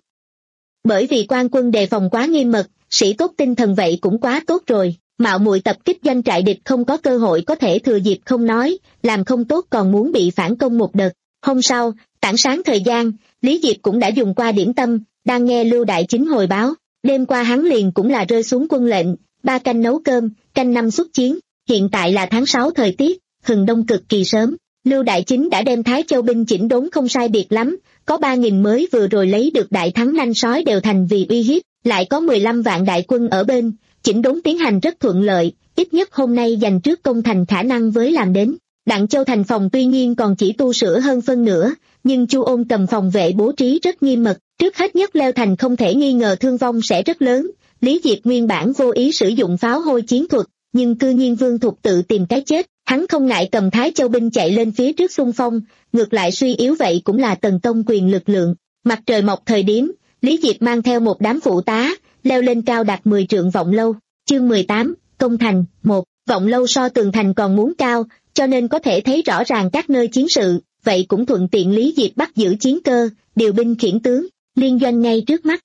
Bởi vì quan quân đề phòng quá nghiêm mật, sĩ tốt tinh thần vậy cũng quá tốt rồi, mạo muội tập kích doanh trại địch không có cơ hội có thể thừa dịp không nói, làm không tốt còn muốn bị phản công một đợt. Hôm sau, tảng sáng thời gian, Lý Diệp cũng đã dùng qua điểm tâm, đang nghe Lưu Đại Chính hồi báo, đêm qua hắn liền cũng là rơi xuống quân lệnh, ba canh nấu cơm, canh năm xuất chiến, hiện tại là tháng sáu thời tiết, hừng đông cực kỳ sớm, Lưu Đại Chính đã đem Thái Châu binh chỉnh đốn không sai biệt lắm, có ba nghìn mới vừa rồi lấy được đại thắng nanh sói đều thành vì uy hiếp, lại có mười lăm vạn đại quân ở bên, chỉnh đốn tiến hành rất thuận lợi, ít nhất hôm nay dành trước công thành khả năng với làm đến. Đặng Châu thành phòng tuy nhiên còn chỉ tu sửa hơn phân nửa, nhưng Chu Ôn cầm phòng vệ bố trí rất nghiêm mật, trước hết nhất leo thành không thể nghi ngờ thương vong sẽ rất lớn. Lý Diệp nguyên bản vô ý sử dụng pháo hôi chiến thuật, nhưng cư nhiên Vương Thục tự tìm cái chết, hắn không ngại cầm Thái Châu binh chạy lên phía trước xung phong, ngược lại suy yếu vậy cũng là Tần Tông quyền lực lượng. Mặt trời mọc thời điểm, Lý Diệp mang theo một đám phụ tá, leo lên cao đạt mười trượng vọng lâu, chương mười tám, công thành, một, vọng lâu so tường thành còn muốn cao, cho nên có thể thấy rõ ràng các nơi chiến sự, vậy cũng thuận tiện Lý Diệp bắt giữ chiến cơ, điều binh khiển tướng, liên doanh ngay trước mắt.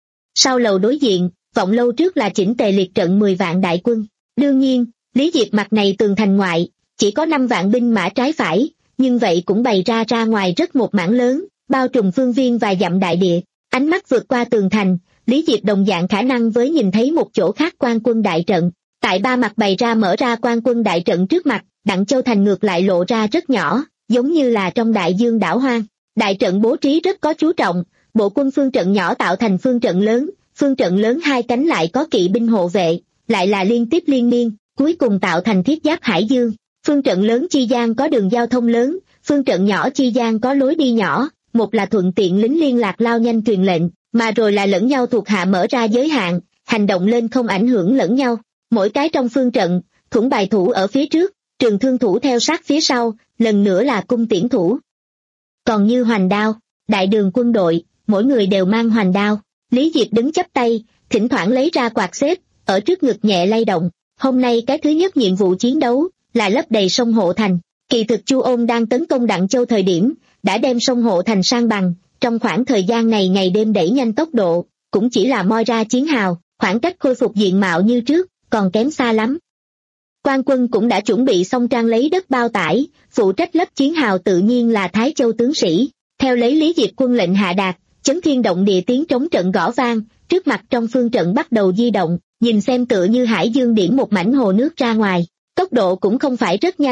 Sau lầu đối diện, vọng lâu trước là chỉnh tề liệt trận mười vạn đại quân, đương nhiên, Lý Diệp mặt này tường thành ngoại, chỉ có năm vạn binh mã trái phải, nhưng vậy cũng bày ra ra ngoài rất một mảng lớn, bao trùm phương viên vài dặm đại địa, ánh mắt vượt qua tường thành, Lý Diệp đồng dạng khả năng với nhìn thấy một chỗ khác quan quân đại trận, tại ba mặt bày ra mở ra quan quân đại trận trước mặt, Đặng Châu thành ngược lại lộ ra rất nhỏ, giống như là trong đại dương đảo hoang. Đại trận bố trí rất có chú trọng, bộ quân phương trận nhỏ tạo thành phương trận lớn, phương trận lớn hai cánh lại có kỵ binh hộ vệ, lại là liên tiếp liên miên, cuối cùng tạo thành thiết giáp hải dương. Phương trận lớn chi gian có đường giao thông lớn, phương trận nhỏ chi gian có lối đi nhỏ, một là thuận tiện lính liên lạc lao nhanh truyền lệnh, mà rồi là lẫn nhau thuộc hạ mở ra giới hạn, hành động lên không ảnh hưởng lẫn nhau. Mỗi cái trong phương trận, thuẫn bài thủ ở phía trước, trường thương thủ theo sát phía sau, lần nữa là cung tiễn thủ. Còn như hoành đao, đại đường quân đội, mỗi người đều mang hoành đao. Lý Diệp đứng chắp tay, thỉnh thoảng lấy ra quạt xếp, ở trước ngực nhẹ lay động. Hôm nay cái thứ nhất nhiệm vụ chiến đấu là lấp đầy sông Hộ Thành. Kỳ thực Chu Ôn đang tấn công Đặng Châu thời điểm, đã đem sông Hộ Thành san bằng, trong khoảng thời gian này ngày đêm đẩy nhanh tốc độ, cũng chỉ là moi ra chiến hào, khoảng cách khôi phục diện mạo như trước, còn kém xa lắm. Quan quân cũng đã chuẩn bị xong trang lấy đất bao tải, phụ trách lấp chiến hào tự nhiên là Thái Châu tướng sĩ. Theo lấy Lý Diệp quân lệnh hạ đạt, chấn thiên động địa tiếng trống trận gõ vang, trước mặt trong phương trận bắt đầu di động, nhìn xem tựa như hải dương điểm một mảnh hồ nước ra ngoài, tốc độ cũng không phải rất nhanh,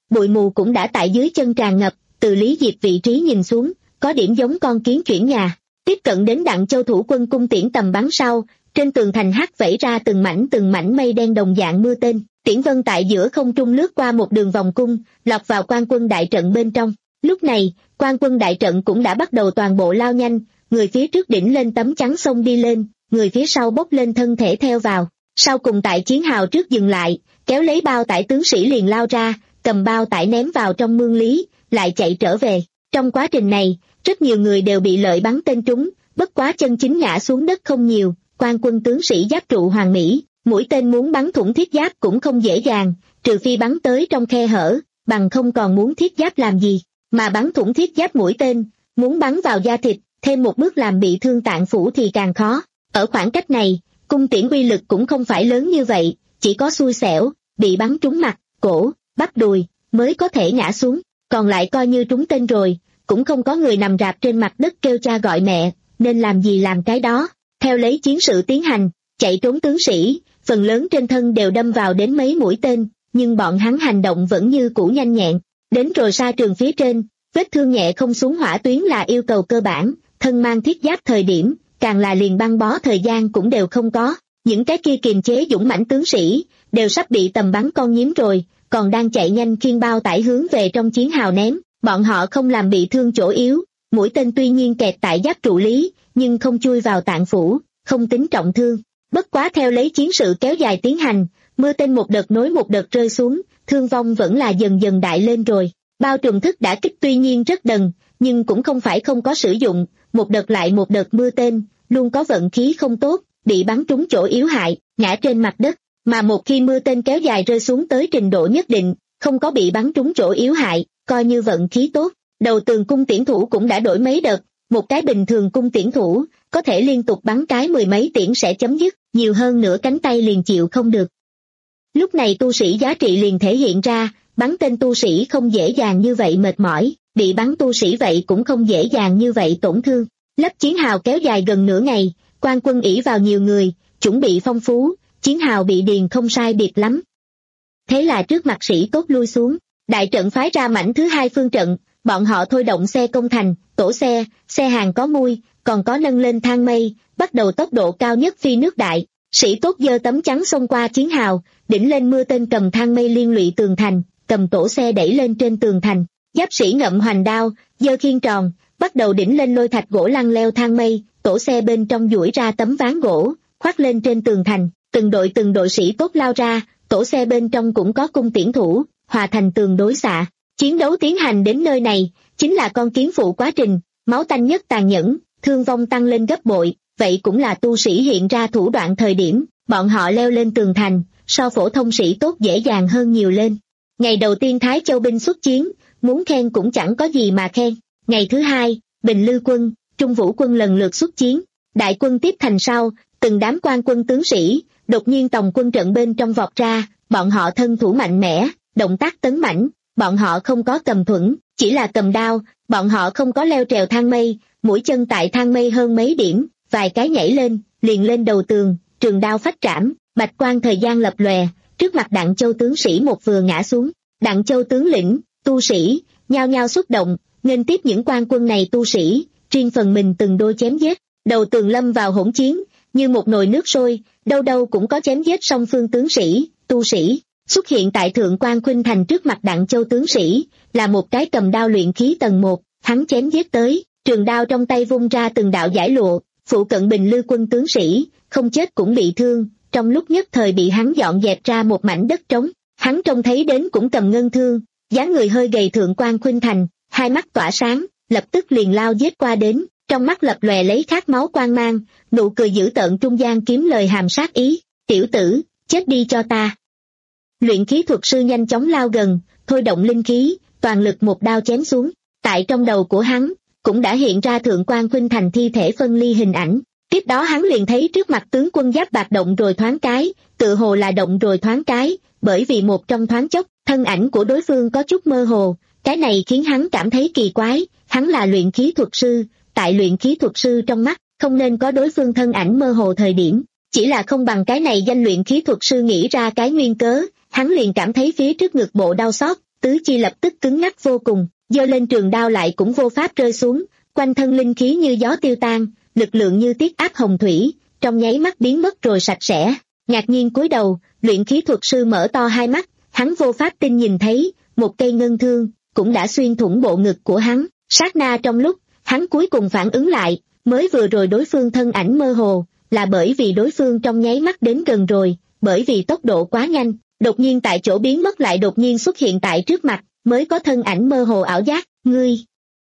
bụi mù cũng đã tại dưới chân tràn ngập, từ Lý Diệp vị trí nhìn xuống, có điểm giống con kiến chuyển nhà. Tiếp cận đến Đặng Châu thủ quân cung tiễn tầm bắn sau, trên tường thành hắt vẩy ra từng mảnh từng mảnh mây đen đồng dạng mưa tên, tiễn vân tại giữa không trung lướt qua một đường vòng cung, lọt vào quan quân đại trận bên trong. Lúc này, quan quân đại trận cũng đã bắt đầu toàn bộ lao nhanh, người phía trước đỉnh lên tấm chắn xông đi lên, người phía sau bốc lên thân thể theo vào. Sau cùng tại chiến hào trước dừng lại, kéo lấy bao tải tướng sĩ liền lao ra, cầm bao tải ném vào trong mương lý, lại chạy trở về. Trong quá trình này, rất nhiều người đều bị lợi bắn tên trúng, bất quá chân chính ngã xuống đất không nhiều. Quan quân tướng sĩ giáp trụ hoàn mỹ, mũi tên muốn bắn thủng thiết giáp cũng không dễ dàng, trừ phi bắn tới trong khe hở, bằng không còn muốn thiết giáp làm gì. Mà bắn thủng thiết giáp mũi tên, muốn bắn vào da thịt, thêm một bước làm bị thương tạng phủ thì càng khó. Ở khoảng cách này, cung tiễn uy lực cũng không phải lớn như vậy, chỉ có xui xẻo, bị bắn trúng mặt, cổ, bắp đùi, mới có thể ngã xuống, còn lại coi như trúng tên rồi, cũng không có người nằm rạp trên mặt đất kêu cha gọi mẹ, nên làm gì làm cái đó. Theo lấy chiến sự tiến hành, chạy trốn tướng sĩ, phần lớn trên thân đều đâm vào đến mấy mũi tên, nhưng bọn hắn hành động vẫn như cũ nhanh nhẹn. Đến rồi sa trường phía trên, vết thương nhẹ không xuống hỏa tuyến là yêu cầu cơ bản, thân mang thiết giáp thời điểm, càng là liền băng bó thời gian cũng đều không có. Những cái kia kiềm chế dũng mãnh tướng sĩ, đều sắp bị tầm bắn con nhím rồi, còn đang chạy nhanh khiêng bao tải hướng về trong chiến hào ném. Bọn họ không làm bị thương chỗ yếu, mũi tên tuy nhiên kẹt tại giáp trụ lý, nhưng không chui vào tạng phủ, không tính trọng thương. Bất quá theo lấy chiến sự kéo dài tiến hành, mưa tên một đợt nối một đợt rơi xuống, thương vong vẫn là dần dần đại lên rồi. Bao trùm thức đã kích tuy nhiên rất đần, nhưng cũng không phải không có sử dụng, một đợt lại một đợt mưa tên, luôn có vận khí không tốt, bị bắn trúng chỗ yếu hại, ngã trên mặt đất. Mà một khi mưa tên kéo dài rơi xuống tới trình độ nhất định, không có bị bắn trúng chỗ yếu hại, coi như vận khí tốt. Đầu tường cung tiễn thủ cũng đã đổi mấy đợt, một cái bình thường cung tiễn thủ, có thể liên tục bắn cái mười mấy tiễn sẽ chấm dứt, nhiều hơn nửa cánh tay liền chịu không được. Lúc này tu sĩ giá trị liền thể hiện ra, bắn tên tu sĩ không dễ dàng như vậy mệt mỏi, bị bắn tu sĩ vậy cũng không dễ dàng như vậy tổn thương. Lấp chiến hào kéo dài gần nửa ngày, quan quân ỷ vào nhiều người, chuẩn bị phong phú, chiến hào bị điền không sai biệt lắm. Thế là trước mặt sĩ tốt lui xuống, đại trận phái ra mảnh thứ hai phương trận, bọn họ thôi động xe công thành, tổ xe, xe hàng có mui, còn có nâng lên thang mây, bắt đầu tốc độ cao nhất phi nước đại. Sĩ tốt giơ tấm chắn xông qua chiến hào, đỉnh lên mưa tên cầm thang mây liên lụy tường thành, cầm tổ xe đẩy lên trên tường thành. Giáp sĩ ngậm hoành đao, giơ khiên tròn, bắt đầu đỉnh lên lôi thạch gỗ lăn leo thang mây, tổ xe bên trong duỗi ra tấm ván gỗ, khoác lên trên tường thành. Từng đội từng đội sĩ tốt lao ra, tổ xe bên trong cũng có cung tiễn thủ, hòa thành tường đối xạ. Chiến đấu tiến hành đến nơi này, chính là con kiến phụ quá trình, máu tanh nhất tàn nhẫn, thương vong tăng lên gấp bội, vậy cũng là tu sĩ hiện ra thủ đoạn thời điểm, bọn họ leo lên tường thành, so phổ thông sĩ tốt dễ dàng hơn nhiều lên. Ngày đầu tiên Thái Châu binh xuất chiến, muốn khen cũng chẳng có gì mà khen. Ngày thứ hai, Bình Lư quân, Trung Vũ quân lần lượt xuất chiến, đại quân tiếp thành sau, từng đám quan quân tướng sĩ, đột nhiên tòng quân trận bên trong vọt ra, bọn họ thân thủ mạnh mẽ, động tác tấn mãnh, bọn họ không có cầm thuẫn, chỉ là cầm đao, bọn họ không có leo trèo thang mây, mũi chân tại thang mây hơn mấy điểm, vài cái nhảy lên, liền lên đầu tường, trường đao phách trảm, bạch quang thời gian lập lòe, trước mặt Đặng Châu tướng sĩ một vừa ngã xuống. Đặng Châu tướng lĩnh, tu sĩ, nhao nhao xuất động, nghênh tiếp những quan quân này tu sĩ, riêng phần mình từng đôi chém giết, đầu tường lâm vào hỗn chiến, như một nồi nước sôi, đâu đâu cũng có chém giết song phương tướng sĩ, tu sĩ. Xuất hiện tại Thượng Quan Khuynh Thành trước mặt Đặng Châu tướng sĩ, là một cái cầm đao luyện khí tầng một, hắn chém giết tới, trường đao trong tay vung ra từng đạo giải lụa, phụ cận Bình Lư quân tướng sĩ, không chết cũng bị thương, trong lúc nhất thời bị hắn dọn dẹp ra một mảnh đất trống. Hắn trông thấy đến cũng cầm ngân thương, dáng người hơi gầy Thượng Quan Khuynh Thành, hai mắt tỏa sáng, lập tức liền lao giết qua đến, trong mắt lập lòe lấy khát máu quang mang, nụ cười dữ tợn trung gian kiếm lời hàm sát ý, tiểu tử, chết đi cho ta. Luyện khí thuật sư nhanh chóng lao gần, thôi động linh khí, toàn lực một đao chém xuống, tại trong đầu của hắn, cũng đã hiện ra Thượng Quan Khuynh Thành thi thể phân ly hình ảnh. Tiếp đó hắn liền thấy trước mặt tướng quân giáp bạc động rồi thoáng cái, tự hồ là động rồi thoáng cái, bởi vì một trong thoáng chốc, thân ảnh của đối phương có chút mơ hồ, cái này khiến hắn cảm thấy kỳ quái, hắn là luyện khí thuật sư, tại luyện khí thuật sư trong mắt, không nên có đối phương thân ảnh mơ hồ thời điểm, chỉ là không bằng cái này danh luyện khí thuật sư nghĩ ra cái nguyên cớ, hắn liền cảm thấy phía trước ngực bộ đau xót, tứ chi lập tức cứng ngắc vô cùng, giơ lên trường đao lại cũng vô pháp rơi xuống, quanh thân linh khí như gió tiêu tan, lực lượng như tiết áp hồng thủy, trong nháy mắt biến mất rồi sạch sẽ. Ngạc nhiên cúi đầu, luyện khí thuật sư mở to hai mắt, hắn vô pháp tin nhìn thấy, một cây ngân thương, cũng đã xuyên thủng bộ ngực của hắn. Sát na trong lúc, hắn cuối cùng phản ứng lại, mới vừa rồi đối phương thân ảnh mơ hồ, là bởi vì đối phương trong nháy mắt đến gần rồi, bởi vì tốc độ quá nhanh, đột nhiên tại chỗ biến mất lại đột nhiên xuất hiện tại trước mặt, mới có thân ảnh mơ hồ ảo giác, ngươi.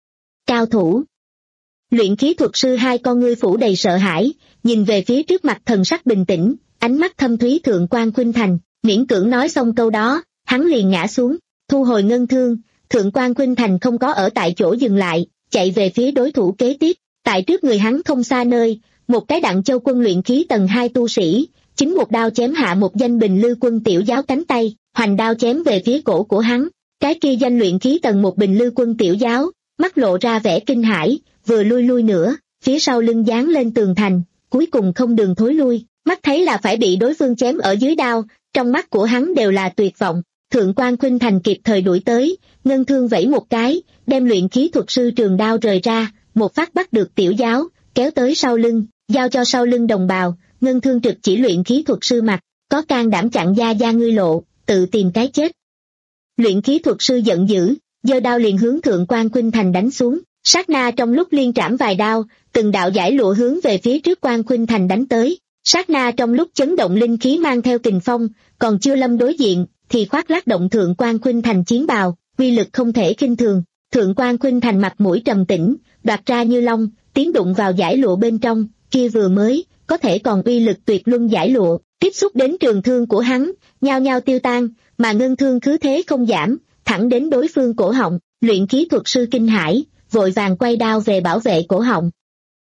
Cao thủ. Luyện khí thuật sư hai con ngươi phủ đầy sợ hãi, nhìn về phía trước mặt thần sắc bình tĩnh, ánh mắt thâm thúy Thượng Quan Khuynh Thành, miễn cưỡng nói xong câu đó, hắn liền ngã xuống, thu hồi ngân thương, Thượng Quan Khuynh Thành không có ở tại chỗ dừng lại, chạy về phía đối thủ kế tiếp, tại trước người hắn không xa nơi, một cái Đặng Châu quân luyện khí tầng hai tu sĩ, chính một đao chém hạ một danh Bình Lư quân tiểu giáo cánh tay, hoành đao chém về phía cổ của hắn, cái kia danh luyện khí tầng một Bình Lư quân tiểu giáo, mắt lộ ra vẻ kinh hãi, vừa lui lui nữa, phía sau lưng dán lên tường thành, cuối cùng không đường thối lui, mắt thấy là phải bị đối phương chém ở dưới đao, trong mắt của hắn đều là tuyệt vọng. Thượng Quan Khuynh Thành kịp thời đuổi tới, ngân thương vẫy một cái, đem luyện khí thuật sư trường đao rời ra, một phát bắt được tiểu giáo, kéo tới sau lưng, giao cho sau lưng đồng bào, ngân thương trực chỉ luyện khí thuật sư mặt, có can đảm chặn gia gia ngươi lộ, tự tìm cái chết. Luyện khí thuật sư giận dữ, giơ đao liền hướng Thượng Quan Khuynh Thành đánh xuống, sát na trong lúc liên trảm vài đao, từng đạo giải lụa hướng về phía trước Quan Khuynh Thành đánh tới, sát na trong lúc chấn động linh khí mang theo kình phong, còn chưa lâm đối diện, thì khoác lác động Thượng Quan Khuynh Thành chiến bào, uy lực không thể khinh thường. Thượng Quan Khuynh Thành mặt mũi trầm tĩnh, đoạt ra như long, tiến đụng vào giải lụa bên trong, kia vừa mới, có thể còn uy lực tuyệt luân giải lụa, tiếp xúc đến trường thương của hắn, nhao nhao tiêu tan, mà ngân thương cứ thế không giảm, thẳng đến đối phương cổ họng, luyện khí thuật sư kinh hãi, vội vàng quay đao về bảo vệ cổ họng.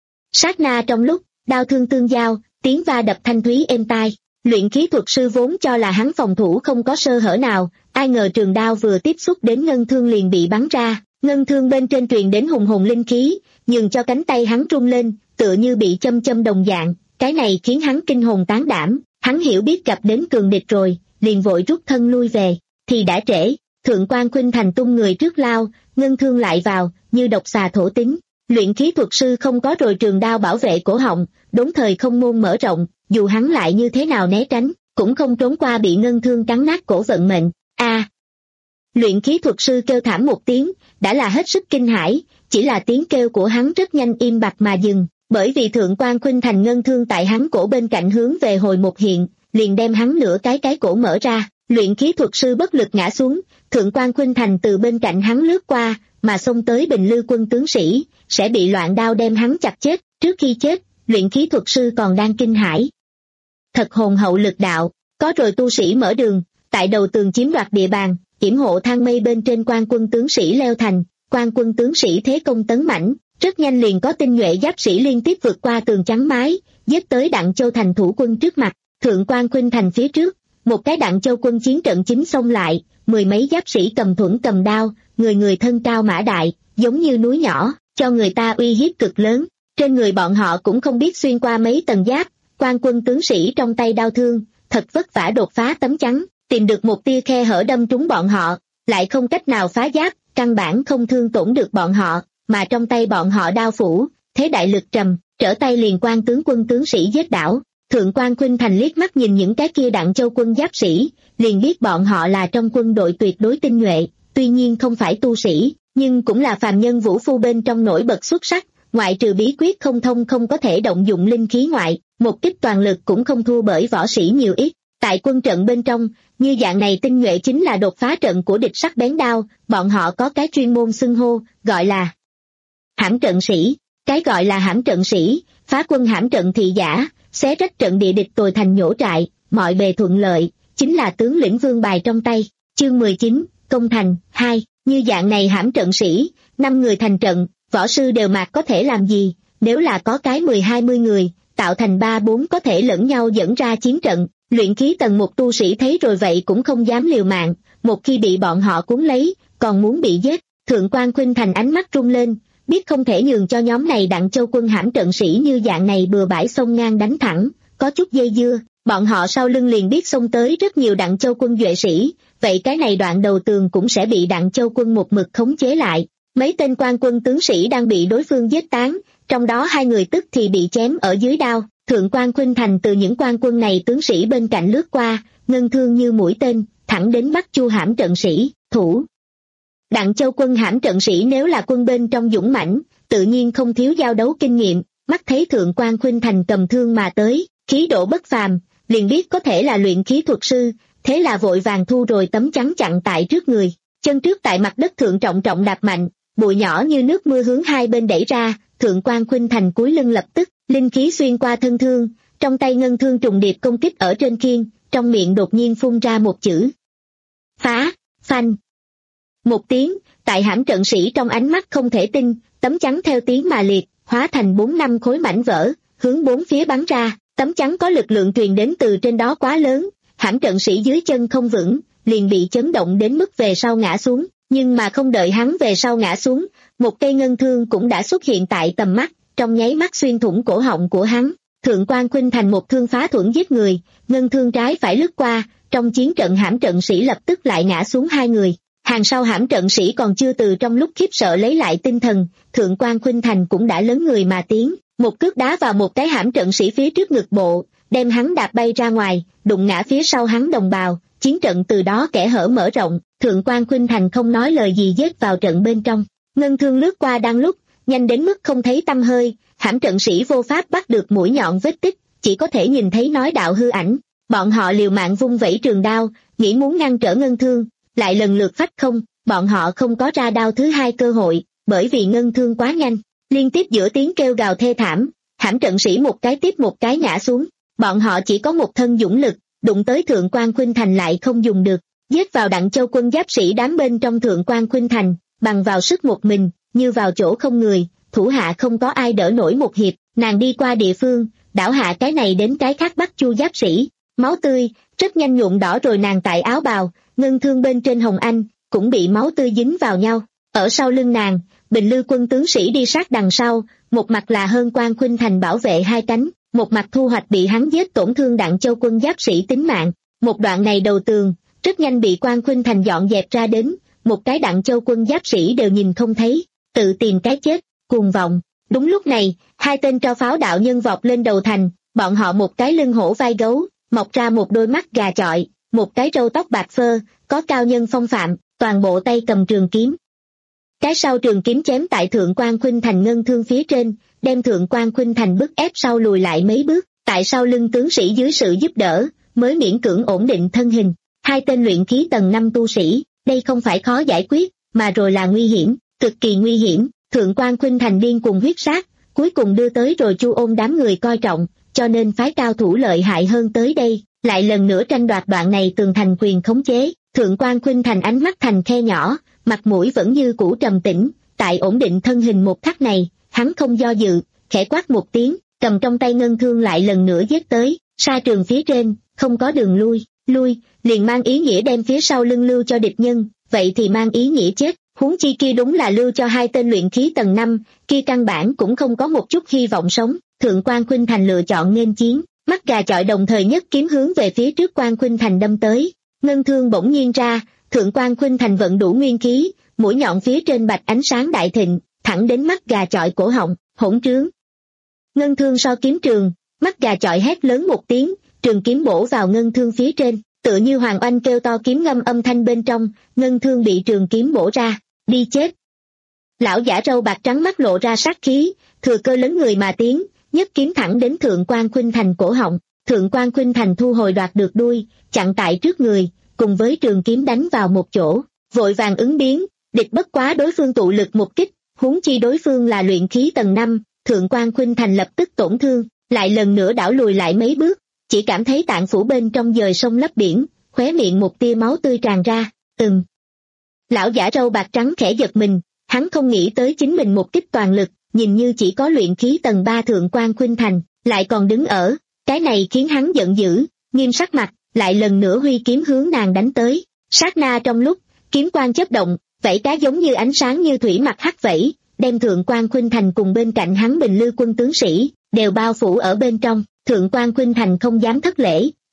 Sát na trong lúc, đao thương tương giao, tiếng va đập thanh thúy êm tai, luyện khí thuật sư vốn cho là hắn phòng thủ không có sơ hở nào, ai ngờ trường đao vừa tiếp xúc đến ngân thương liền bị bắn ra, ngân thương bên trên truyền đến hùng hồn linh khí, nhường cho cánh tay hắn rung lên, tựa như bị châm châm đồng dạng, cái này khiến hắn kinh hồn tán đảm, hắn hiểu biết gặp đến cường địch rồi, liền vội rút thân lui về, thì đã trễ. Thượng Quan Khuynh Thành tung người trước lao, ngân thương lại vào, như độc xà thổ tính. Luyện khí thuật sư không có rồi trường đao bảo vệ cổ họng, đốn thời không môn mở rộng, dù hắn lại như thế nào né tránh, cũng không trốn qua bị ngân thương cắn nát cổ vận mệnh. A! À, luyện khí thuật sư kêu thảm một tiếng, đã là hết sức kinh hãi, chỉ là tiếng kêu của hắn rất nhanh im bặt mà dừng, bởi vì Thượng Quan Khuynh Thành ngân thương tại hắn cổ bên cạnh hướng về hồi một hiện, liền đem hắn nửa cái cái cổ mở ra. Luyện khí thuật sư bất lực ngã xuống, Thượng Quan Khuynh Thành từ bên cạnh hắn lướt qua, mà xông tới Bình Lư quân tướng sĩ, sẽ bị loạn đao đem hắn chặt chết. Trước khi chết, luyện khí thuật sư còn đang kinh hãi. Thật hồn hậu lực đạo, có rồi tu sĩ mở đường, tại đầu tường chiếm đoạt địa bàn, yểm hộ thang mây bên trên quan quân tướng sĩ leo thành, quan quân tướng sĩ thế công tấn mãnh, rất nhanh liền có tinh nhuệ giáp sĩ liên tiếp vượt qua tường trắng mái, giết tới Đặng Châu thành thủ quân trước mặt. Thượng Quan Khuynh Thành phía trước, một cái Đặng Châu quân chiến trận chính xông lại, mười mấy giáp sĩ cầm thuẫn cầm đao, người người thân cao mã đại, giống như núi nhỏ, cho người ta uy hiếp cực lớn. Trên người bọn họ cũng không biết xuyên qua mấy tầng giáp, quan quân tướng sĩ trong tay đao thương, thật vất vả đột phá tấm chắn, tìm được một tia khe hở đâm trúng bọn họ, lại không cách nào phá giáp, căn bản không thương tổn được bọn họ, mà trong tay bọn họ đao phủ, thế đại lực trầm, trở tay liền quan tướng quân tướng sĩ giết đảo. Thượng Quan Khuynh Thành liếc mắt nhìn những cái kia Đặng Châu quân giáp sĩ, liền biết bọn họ là trong quân đội tuyệt đối tinh nhuệ, tuy nhiên không phải tu sĩ, nhưng cũng là phàm nhân vũ phu bên trong nổi bật xuất sắc, ngoại trừ bí quyết không thông không có thể động dụng linh khí ngoại, một kích toàn lực cũng không thua bởi võ sĩ nhiều ít. Tại quân trận bên trong, như dạng này tinh nhuệ chính là đột phá trận của địch sắc bén đao, bọn họ có cái chuyên môn xưng hô, gọi là hãm trận sĩ. Cái gọi là hãm trận sĩ, phá quân hãm trận thị giả, xé rách trận địa địch tồi thành nhổ trại, mọi bề thuận lợi, chính là tướng lĩnh vương bài trong tay. Chương mười chín, công thành, hai, như dạng này hãm trận sĩ, năm người thành trận, võ sư đều mạc có thể làm gì, nếu là có cái mười hai mươi người, tạo thành ba bốn có thể lẫn nhau dẫn ra chiến trận. Luyện khí tầng một tu sĩ thấy rồi vậy cũng không dám liều mạng, một khi bị bọn họ cuốn lấy, còn muốn bị giết. Thượng Quan Khuynh Thành ánh mắt rung lên, biết không thể nhường cho nhóm này Đặng Châu quân hãm trận sĩ như dạng này bừa bãi xông ngang đánh thẳng, có chút dây dưa, bọn họ sau lưng liền biết xông tới rất nhiều Đặng Châu quân duệ sĩ, vậy cái này đoạn đầu tường cũng sẽ bị Đặng Châu quân một mực khống chế lại. Mấy tên quan quân tướng sĩ đang bị đối phương giết tán, trong đó hai người tức thì bị chém ở dưới đao. Thượng quan Khuynh Thành từ những quan quân này tướng sĩ bên cạnh lướt qua, ngân thương như mũi tên, thẳng đến bắt Chu Hãm trận sĩ, thủ. Đặng Châu quân Hãm trận sĩ nếu là quân bên trong dũng mãnh, tự nhiên không thiếu giao đấu kinh nghiệm, mắt thấy Thượng quan Khuynh Thành cầm thương mà tới, khí độ bất phàm, liền biết có thể là luyện khí thuật sư, thế là vội vàng thu rồi tấm chắn chặn tại trước người, chân trước tại mặt đất thượng trọng trọng đạp mạnh, bụi nhỏ như nước mưa hướng hai bên đẩy ra. Thượng quan Khuynh Thành cúi lưng lập tức, linh khí xuyên qua thân thương, trong tay ngân thương trùng điệp công kích ở trên khiên, trong miệng đột nhiên phun ra một chữ. Phá, phanh. Một tiếng, tại Hãm trận sĩ trong ánh mắt không thể tin, tấm chắn theo tiếng mà liệt, hóa thành bốn năm khối mảnh vỡ, hướng bốn phía bắn ra, tấm chắn có lực lượng truyền đến từ trên đó quá lớn, Hãm trận sĩ dưới chân không vững, liền bị chấn động đến mức về sau ngã xuống, nhưng mà không đợi hắn về sau ngã xuống, một cây ngân thương cũng đã xuất hiện tại tầm mắt, trong nháy mắt xuyên thủng cổ họng của hắn. Thượng quan Khuynh Thành một thương phá thuẫn giết người, ngân thương trái phải lướt qua, trong chiến trận Hãm trận sĩ lập tức lại ngã xuống hai người. Hàng sau Hãm trận sĩ còn chưa từ trong lúc khiếp sợ lấy lại tinh thần, Thượng quan Khuynh Thành cũng đã lớn người mà tiến, một cước đá vào một cái Hãm trận sĩ phía trước ngực bộ, đem hắn đạp bay ra ngoài, đụng ngã phía sau hắn đồng bào, chiến trận từ đó kẽ hở mở rộng. Thượng quan Khuynh Thành không nói lời gì giết vào trận bên trong, ngân thương lướt qua đang lúc, nhanh đến mức không thấy tăm hơi, Hãm trận sĩ vô pháp bắt được mũi nhọn vết tích, chỉ có thể nhìn thấy nói đạo hư ảnh. Bọn họ liều mạng vung vẩy trường đao, nghĩ muốn ngăn trở ngân thương, lại lần lượt phách không, bọn họ không có ra đao thứ hai cơ hội, bởi vì ngân thương quá nhanh, liên tiếp giữa tiếng kêu gào thê thảm, Hãm trận sĩ một cái tiếp một cái ngã xuống, bọn họ chỉ có một thân dũng lực, đụng tới Thượng quan Khuynh Thành lại không dùng được, giết vào Đặng Châu quân giáp sĩ đám bên trong Thượng quan Khuynh Thành, bằng vào sức một mình, như vào chỗ không người, thủ hạ không có ai đỡ nổi một hiệp, nàng đi qua địa phương, đảo hạ cái này đến cái khác bắt Chu giáp sĩ, máu tươi, rất nhanh nhuộm đỏ rồi nàng tại áo bào, ngân thương bên trên hồng anh, cũng bị máu tươi dính vào nhau, ở sau lưng nàng, Bình Lư quân tướng sĩ đi sát đằng sau, một mặt là hơn quan Khuynh Thành bảo vệ hai cánh, một mặt thu hoạch bị hắn giết tổn thương Đặng Châu quân giáp sĩ tính mạng, một đoạn này đầu tường, rất nhanh bị quan Khuynh Thành dọn dẹp ra đến, một cái Đặng Châu quân giáp sĩ đều nhìn không thấy, tự tìm cái chết, cuồng vọng. Đúng lúc này, hai tên tro pháo đạo nhân vọt lên đầu thành, bọn họ một cái lưng hổ vai gấu, mọc ra một đôi mắt gà chọi, một cái râu tóc bạc phơ, có cao nhân phong phạm, toàn bộ tay cầm trường kiếm. Cái sau trường kiếm chém tại Thượng quan Khuynh Thành ngân thương phía trên, đem Thượng quan Khuynh Thành bức ép sau lùi lại mấy bước, tại sau lưng tướng sĩ dưới sự giúp đỡ, mới miễn cưỡng ổn định thân hình. Hai tên luyện khí tầng năm tu sĩ, đây không phải khó giải quyết, mà rồi là nguy hiểm, cực kỳ nguy hiểm. Thượng quan Khuynh Thành điên cùng huyết sát, cuối cùng đưa tới rồi Chu Ôn đám người coi trọng, cho nên phái cao thủ lợi hại hơn tới đây, lại lần nữa tranh đoạt đoạn này tường thành quyền khống chế. Thượng quan Khuynh Thành ánh mắt thành khe nhỏ, mặt mũi vẫn như cũ trầm tĩnh, tại ổn định thân hình một khắc này, hắn không do dự, khẽ quát một tiếng, cầm trong tay ngân thương lại lần nữa giết tới, sa trường phía trên, không có đường lui, lui, liền mang ý nghĩa đem phía sau lưng lưu cho địch nhân, vậy thì mang ý nghĩa chết, huống chi kia đúng là lưu cho hai tên luyện khí tầng năm, kia căn bản cũng không có một chút hy vọng sống. Thượng quan Khuynh Thành lựa chọn nghênh chiến, mắt gà chọi đồng thời nhất kiếm hướng về phía trước quan Khuynh Thành đâm tới, ngân thương bỗng nhiên ra, Thượng quan Khuynh Thành vận đủ nguyên khí, mũi nhọn phía trên bạch ánh sáng đại thịnh, thẳng đến mắt gà chọi cổ họng, hỗn trướng. Ngân thương so kiếm trường, mắt gà chọi hét lớn một tiếng, trường kiếm bổ vào ngân thương phía trên, tựa như hoàng oanh kêu to kiếm ngâm âm thanh bên trong, ngân thương bị trường kiếm bổ ra, đi chết. Lão giả râu bạc trắng mắt lộ ra sát khí, thừa cơ lớn người mà tiến, nhất kiếm thẳng đến Thượng quan Khuynh Thành cổ họng. Thượng quan Khuynh Thành thu hồi đoạt được đuôi, chặn tại trước người, cùng với trường kiếm đánh vào một chỗ, vội vàng ứng biến, địch bất quá đối phương tụ lực một kích, huống chi đối phương là luyện khí tầng năm, Thượng quan Khuynh Thành lập tức tổn thương, lại lần nữa đảo lùi lại mấy bước, chỉ cảm thấy tạng phủ bên trong dời sông lấp biển, khóe miệng một tia máu tươi tràn ra, ừm. Lão giả râu bạc trắng khẽ giật mình, hắn không nghĩ tới chính mình một kích toàn lực, nhìn như chỉ có luyện khí tầng ba Thượng quan Khuynh Thành, lại còn đứng ở, cái này khiến hắn giận dữ, nghiêm sắc mặt, lại lần nữa huy kiếm hướng nàng đánh tới, sát na trong lúc, kiếm quang chớp động, vảy cá giống như ánh sáng như thủy mặc hắc vẫy, đem Thượng quan Khuynh Thành cùng bên cạnh hắn Bình Lư quân tướng sĩ, đều bao phủ ở bên trong. Thượng quan Khuynh Thành không dám thất lễ,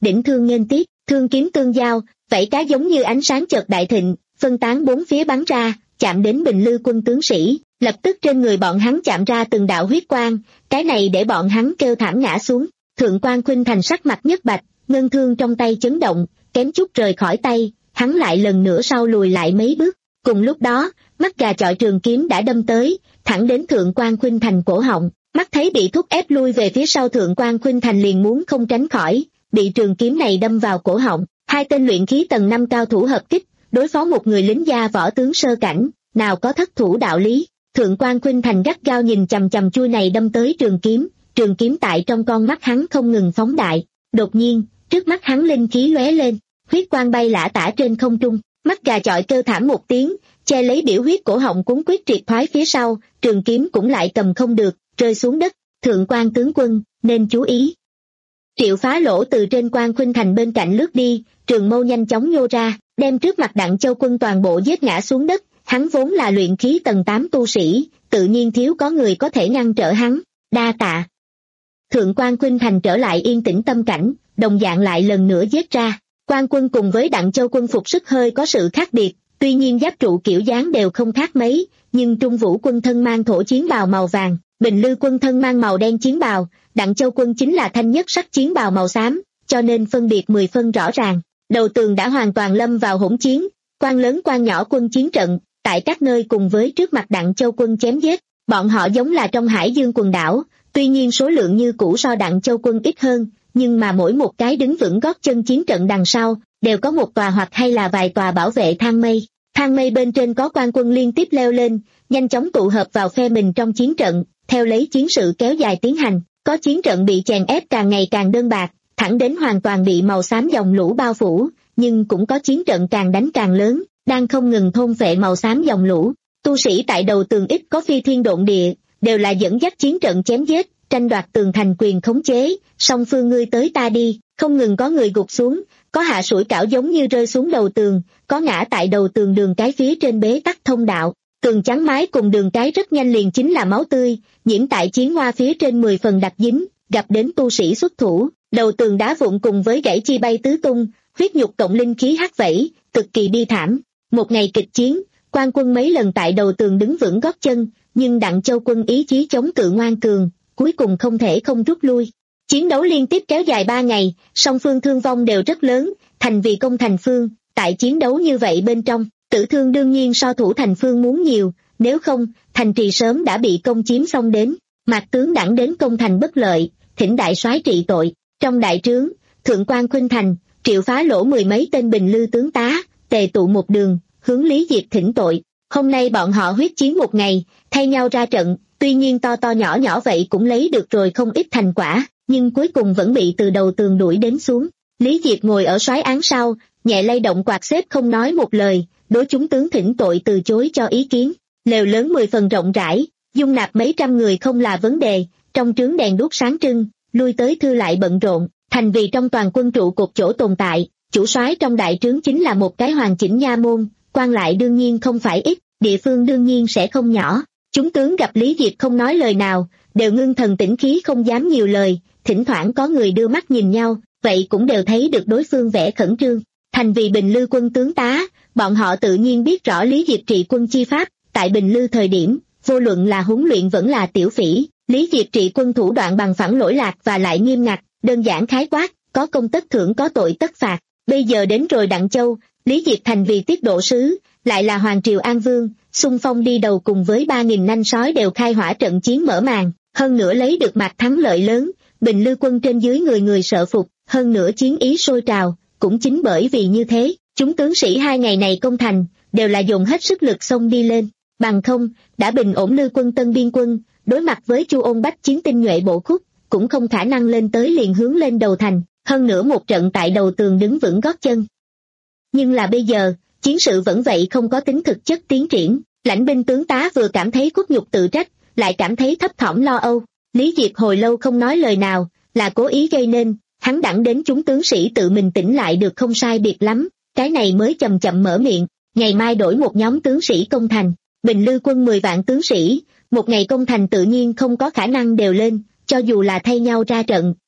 đỉnh thương nghênh tiếp, thương kiếm tương giao, vảy cá giống như ánh sáng chợt đại thịnh, phân tán bốn phía bắn ra, chạm đến Bình Lư quân tướng sĩ, lập tức trên người bọn hắn chạm ra từng đạo huyết quang, cái này để bọn hắn kêu thảm ngã xuống. Thượng quan Khuynh Thành sắc mặt nhất bạch, ngân thương trong tay chấn động, kém chút rời khỏi tay, hắn lại lần nữa sau lùi lại mấy bước. Cùng lúc đó, mắt gà chọi trường kiếm đã đâm tới, thẳng đến Thượng quan Khuynh Thành cổ họng, mắt thấy bị thúc ép lui về phía sau, Thượng quan Khuynh Thành liền muốn không tránh khỏi, bị trường kiếm này đâm vào cổ họng. Hai tên luyện khí tầng năm cao thủ hợp kích, đối phó một người lính gia võ tướng sơ cảnh, nào có thất thủ đạo lý. Thượng quan Khuynh Thành gắt gao nhìn chằm chằm chui này đâm tới trường kiếm, trường kiếm tại trong con mắt hắn không ngừng phóng đại. Đột nhiên, trước mắt hắn linh khí lóe lên, huyết quang bay lả tả trên không trung, mắt gà chọi kêu thảm một tiếng, che lấy biểu huyết cổ họng cuốn quyết triệt thoái phía sau, trường kiếm cũng lại cầm không được, rơi xuống đất. Thượng quan tướng quân, nên chú ý. Triệu Phá Lỗ từ trên quan Khuynh Thành bên cạnh lướt đi, trường mâu nhanh chóng nhô ra, đem trước mặt Đặng Châu Quân toàn bộ giết ngã xuống đất. Hắn vốn là luyện khí tầng tám tu sĩ, tự nhiên thiếu có người có thể ngăn trở hắn. Đa tạ. Thượng quan Khuynh Thành trở lại yên tĩnh tâm cảnh, đồng dạng lại lần nữa giết ra. Quan Quân cùng với Đặng Châu Quân phục sức hơi có sự khác biệt, tuy nhiên giáp trụ kiểu dáng đều không khác mấy, nhưng Trung Vũ Quân thân mang thổ chiến bào màu vàng, Bình Lư Quân thân mang màu đen chiến bào, Đặng Châu Quân chính là thanh nhất sắc chiến bào màu xám, cho nên phân biệt mười phân rõ ràng. Đầu tường đã hoàn toàn lâm vào hỗn chiến, quan lớn quan nhỏ quân chiến trận, tại các nơi cùng với trước mặt Đặng Châu Quân chém giết. Bọn họ giống là trong Hải Dương quần đảo, tuy nhiên số lượng như cũ so Đặng Châu Quân ít hơn, nhưng mà mỗi một cái đứng vững gót chân chiến trận đằng sau, đều có một tòa hoặc hay là vài tòa bảo vệ thang mây. Thang mây bên trên có quan quân liên tiếp leo lên, nhanh chóng tụ hợp vào phe mình trong chiến trận, theo lấy chiến sự kéo dài tiến hành, có chiến trận bị chèn ép càng ngày càng đơn bạc, thẳng đến hoàn toàn bị màu xám dòng lũ bao phủ, nhưng cũng có chiến trận càng đánh càng lớn, đang không ngừng thôn phệ màu xám dòng lũ. Tu sĩ tại đầu tường ít có phi thiên độn địa, đều là dẫn dắt chiến trận chém giết, tranh đoạt tường thành quyền khống chế, song phương ngươi tới ta đi, không ngừng có người gục xuống, có hạ sủi cảo giống như rơi xuống đầu tường, có ngã tại đầu tường đường cái phía trên bế tắc thông đạo. Tường chắn mái cùng đường cái rất nhanh liền chính là máu tươi, nhiễm tại chiến hoa phía trên mười phần đặc dính, gặp đến tu sĩ xuất thủ, đầu tường đá vụn cùng với gãy chi bay tứ tung, huyết nhục cộng linh khí hắt vẩy, cực kỳ bi thảm. Một ngày kịch chiến, quan quân mấy lần tại đầu tường đứng vững gót chân, nhưng Đặng Châu Quân ý chí chống cự ngoan cường, cuối cùng không thể không rút lui. Chiến đấu liên tiếp kéo dài ba ngày, song phương thương vong đều rất lớn, thành vì công thành phương. Tại chiến đấu như vậy bên trong, tử thương đương nhiên so thủ thành phương muốn nhiều, nếu không, thành trì sớm đã bị công chiếm xong đến. Mạc tướng đẳng đến công thành bất lợi, thỉnh đại soái trị tội. Trong đại trướng, Thượng quan Khuynh Thành, Triệu Phá Lỗ mười mấy tên Bình Lư tướng tá, tề tụ một đường, hướng Lý Diệp thỉnh tội. Hôm nay bọn họ huyết chiến một ngày, thay nhau ra trận, tuy nhiên to to nhỏ nhỏ vậy cũng lấy được rồi không ít thành quả, nhưng cuối cùng vẫn bị từ đầu tường đuổi đến xuống. Lý Diệp ngồi ở soái án sau, nhẹ lay động quạt xếp không nói một lời, đối chúng tướng thỉnh tội từ chối cho ý kiến. Lều lớn mười phần rộng rãi, dung nạp mấy trăm người không là vấn đề, trong trướng đèn đuốc sáng trưng, lui tới thư lại bận rộn, thành vì trong toàn quân trụ cột chỗ tồn tại. Chủ soái trong đại trướng chính là một cái hoàn chỉnh nha môn, quan lại đương nhiên không phải ít, địa phương đương nhiên sẽ không nhỏ. Chúng tướng gặp Lý Diệp không nói lời nào, đều ngưng thần tĩnh khí không dám nhiều lời, thỉnh thoảng có người đưa mắt nhìn nhau, vậy cũng đều thấy được đối phương vẻ khẩn trương. Thành vì Bình Lư quân tướng tá, bọn họ tự nhiên biết rõ Lý Diệp trị quân chi pháp, tại Bình Lư thời điểm, vô luận là huấn luyện vẫn là tiểu phỉ, Lý Diệp trị quân thủ đoạn bằng phẳng lỗi lạc và lại nghiêm ngặt, đơn giản khái quát, có công tất thưởng có tội tất phạt. Bây giờ đến rồi Đặng Châu, Lý Diệp thành vì tiết độ sứ, lại là Hoàng Triều An Vương, xung phong đi đầu cùng với ba nghìn nanh sói đều khai hỏa trận chiến mở màn, hơn nữa lấy được mặt thắng lợi lớn, Bình Lư quân trên dưới người người sợ phục, hơn nữa chiến ý sôi trào, cũng chính bởi vì như thế, chúng tướng sĩ hai ngày này công thành, đều là dùng hết sức lực xông đi lên, bằng không, đã bình ổn Lư quân Tân Biên quân, đối mặt với Chu Ôn Bách chiến tinh nhuệ bộ khúc, cũng không khả năng lên tới liền hướng lên đầu thành, hơn nữa một trận tại đầu tường đứng vững gót chân. Nhưng là bây giờ, chiến sự vẫn vậy không có tính thực chất tiến triển, lãnh binh tướng tá vừa cảm thấy khuất nhục tự trách, lại cảm thấy thấp thỏm lo âu. Lý Diệp hồi lâu không nói lời nào, là cố ý gây nên, hắn đặng đến chúng tướng sĩ tự mình tỉnh lại được không sai biệt lắm, cái này mới chậm chậm mở miệng, ngày mai đổi một nhóm tướng sĩ công thành, Bình Lư quân mười vạn tướng sĩ, một ngày công thành tự nhiên không có khả năng đều lên, cho dù là thay nhau ra trận,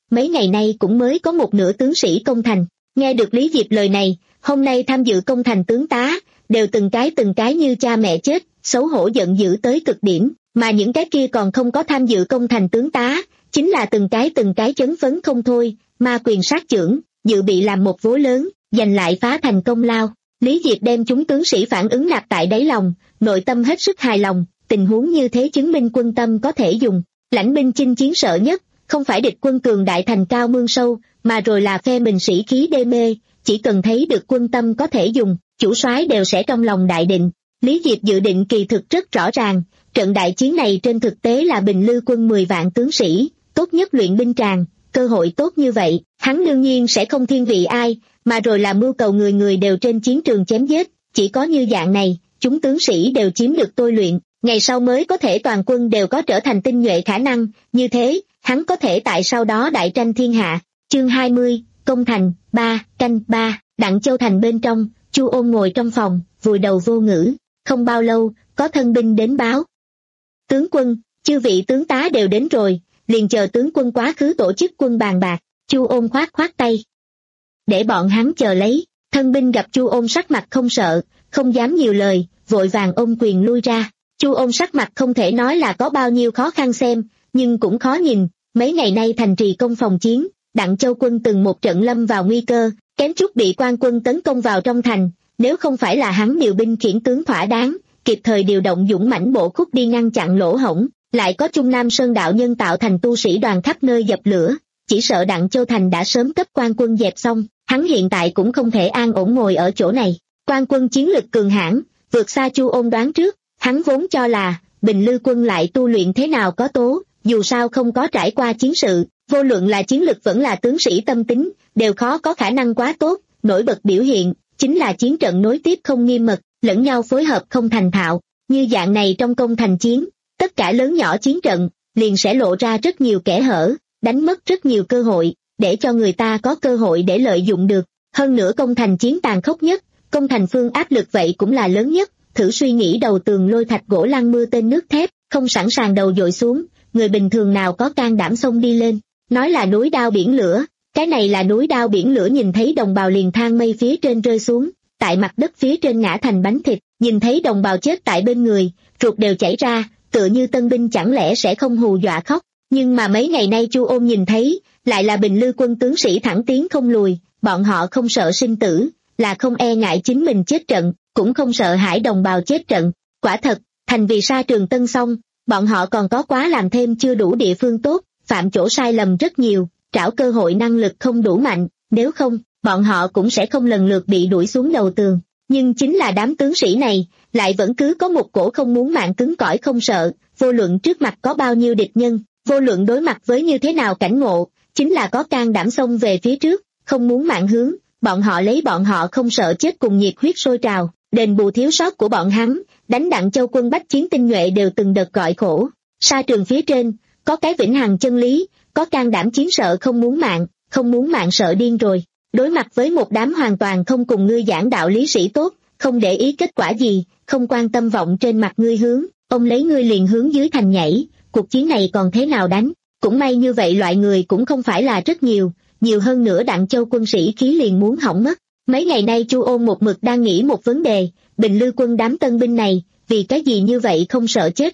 mấy ngày nay cũng mới có một nửa tướng sĩ công thành. Nghe được Lý Diệp lời này, hôm nay tham dự công thành tướng tá, đều từng cái từng cái như cha mẹ chết, xấu hổ giận dữ tới cực điểm, mà những cái kia còn không có tham dự công thành tướng tá, chính là từng cái từng cái chấn phấn không thôi, ma quyền sát chưởng, dự bị làm một vố lớn, giành lại phá thành công lao. Lý Diệp đem chúng tướng sĩ phản ứng nạp tại đáy lòng, nội tâm hết sức hài lòng, tình huống như thế chứng minh quân tâm có thể dùng. Lãnh binh chinh chiến sợ nhất, không phải địch quân cường đại thành cao mương sâu, mà rồi là phe mình sĩ khí đê mê, chỉ cần thấy được quân tâm có thể dùng, chủ soái đều sẽ trong lòng đại định. Lý Diệp dự định kỳ thực rất rõ ràng, trận đại chiến này trên thực tế là Bình Lư quân mười vạn tướng sĩ, tốt nhất luyện binh tràng, cơ hội tốt như vậy, hắn đương nhiên sẽ không thiên vị ai, mà rồi là mưu cầu người người đều trên chiến trường chém giết, chỉ có như dạng này, chúng tướng sĩ đều chiếm được tôi luyện, ngày sau mới có thể toàn quân đều có trở thành tinh nhuệ khả năng, như thế, hắn có thể tại sau đó đại tranh thiên hạ. Chương hai mươi, Công thành, ba, canh ba, Đặng Châu Thành bên trong, Chu Ôn ngồi trong phòng, vùi đầu vô ngữ, không bao lâu, có thân binh đến báo. Tướng quân, chư vị tướng tá đều đến rồi, liền chờ tướng quân quá khứ tổ chức quân bàn bạc. Chu Ôn khoát khoát tay. Để bọn hắn chờ lấy, thân binh gặp Chu Ôn sắc mặt không sợ, không dám nhiều lời, vội vàng ôm quyền lui ra. Chu Ôn sắc mặt không thể nói là có bao nhiêu khó khăn xem, nhưng cũng khó nhìn, mấy ngày nay thành trì công phòng chiến, Đặng Châu quân từng một trận lâm vào nguy cơ, kém chút bị quan quân tấn công vào trong thành, nếu không phải là hắn điều binh khiển tướng thỏa đáng, kịp thời điều động dũng mãnh bộ khúc đi ngăn chặn lỗ hổng, lại có Trung Nam Sơn đạo nhân tạo thành tu sĩ đoàn khắp nơi dập lửa, chỉ sợ Đặng Châu Thành đã sớm cấp quan quân dẹp xong, hắn hiện tại cũng không thể an ổn ngồi ở chỗ này. Quan quân chiến lực cường hãn, vượt xa Chu Ôn đoán trước, hắn vốn cho là Bình Lư quân lại tu luyện thế nào có tố, dù sao không có trải qua chiến sự, vô luận là chiến lực vẫn là tướng sĩ tâm tính, đều khó có khả năng quá tốt. Nổi bật biểu hiện chính là chiến trận nối tiếp không nghiêm mật, lẫn nhau phối hợp không thành thạo. Như dạng này trong công thành chiến, tất cả lớn nhỏ chiến trận liền sẽ lộ ra rất nhiều kẽ hở, đánh mất rất nhiều cơ hội, để cho người ta có cơ hội để lợi dụng được. Hơn nữa công thành chiến tàn khốc nhất, công thành phương áp lực vậy cũng là lớn nhất. Thử suy nghĩ đầu tường lôi thạch gỗ lăng mưa tên nước thép, không sẵn sàng đầu dội xuống, người bình thường nào có can đảm xông đi lên. Nói là núi đao biển lửa, cái này là núi đao biển lửa, nhìn thấy đồng bào liền than mây phía trên rơi xuống, tại mặt đất phía trên ngã thành bánh thịt, nhìn thấy đồng bào chết tại bên người, ruột đều chảy ra, tựa như tân binh chẳng lẽ sẽ không hù dọa khóc. Nhưng mà mấy ngày nay Chu Ôn nhìn thấy, lại là Bình Lư quân tướng sĩ thẳng tiến không lùi, bọn họ không sợ sinh tử, là không e ngại chính mình chết trận, cũng không sợ hãi đồng bào chết trận. Quả thật, thành vì sa Trường Tân xong, bọn họ còn có quá làm thêm chưa đủ địa phương tốt, phạm chỗ sai lầm rất nhiều, trảo cơ hội năng lực không đủ mạnh, nếu không, bọn họ cũng sẽ không lần lượt bị đuổi xuống đầu tường. Nhưng chính là đám tướng sĩ này, lại vẫn cứ có một cổ không muốn mạng cứng cỏi không sợ, vô luận trước mặt có bao nhiêu địch nhân, vô luận đối mặt với như thế nào cảnh ngộ, chính là có can đảm xông về phía trước, không muốn mạng hướng, bọn họ lấy bọn họ không sợ chết cùng nhiệt huyết sôi trào, đền bù thiếu sót của bọn hắn, đánh Đặng Châu quân bách chiến tinh nhuệ đều từng đợt gọi khổ. Sa trường phía trên, có cái vĩnh hằng chân lý, có can đảm chiến sợ không muốn mạng, không muốn mạng sợ điên rồi. Đối mặt với một đám hoàn toàn không cùng ngươi giảng đạo lý sĩ tốt, không để ý kết quả gì, không quan tâm vọng trên mặt ngươi hướng, ông lấy ngươi liền hướng dưới thành nhảy, cuộc chiến này còn thế nào đánh? Cũng may như vậy loại người cũng không phải là rất nhiều, nhiều hơn nữa Đặng Châu quân sĩ khí liền muốn hỏng mất. Mấy ngày nay Chu Ôn một mực đang nghĩ một vấn đề, Bình Lư quân đám tân binh này, vì cái gì như vậy không sợ chết?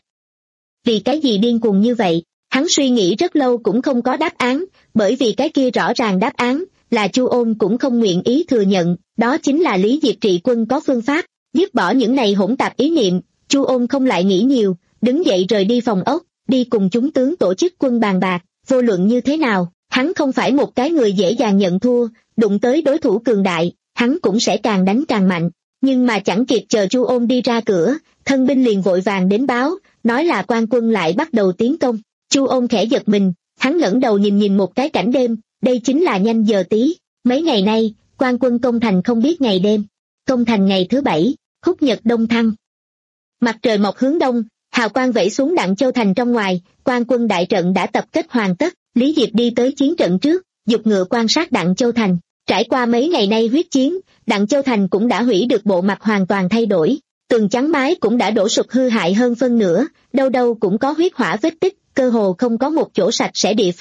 Vì cái gì điên cuồng như vậy? Hắn suy nghĩ rất lâu cũng không có đáp án, bởi vì cái kia rõ ràng đáp án là Chu Ôn cũng không nguyện ý thừa nhận, đó chính là Lý Diệp trị quân có phương pháp, dứt bỏ những này hỗn tạp ý niệm. Chu Ôn không lại nghĩ nhiều, đứng dậy rời đi phòng ốc, đi cùng chúng tướng tổ chức quân bàn bạc. Vô luận như thế nào, hắn không phải một cái người dễ dàng nhận thua, đụng tới đối thủ cường đại, hắn cũng sẽ càng đánh càng mạnh. Nhưng mà chẳng kịp chờ Chu Ôn đi ra cửa, thân binh liền vội vàng đến báo, nói là quan quân lại bắt đầu tiến công. Chu Ôn khẽ giật mình, hắn ngẩng đầu nhìn nhìn một cái cảnh đêm, đây chính là nhanh giờ tí. Mấy ngày nay, quan quân công thành không biết ngày đêm. Công thành ngày thứ bảy, húc nhật đông thăng. Mặt trời mọc hướng đông, hào quang vẩy xuống Đặng Châu thành trong ngoài, quan quân đại trận đã tập kết hoàn tất. Lý Diệp đi tới chiến trận trước, giục ngựa quan sát Đặng Châu thành. Trải qua mấy ngày nay huyết chiến, Đặng Châu thành cũng đã hủy được bộ mặt hoàn toàn thay đổi, tường chắn mái cũng đã đổ sụp hư hại hơn phân nửa, đâu đâu cũng có huyết hỏa vết tích, cơ hồ không có một chỗ sạch sẽ địa phương.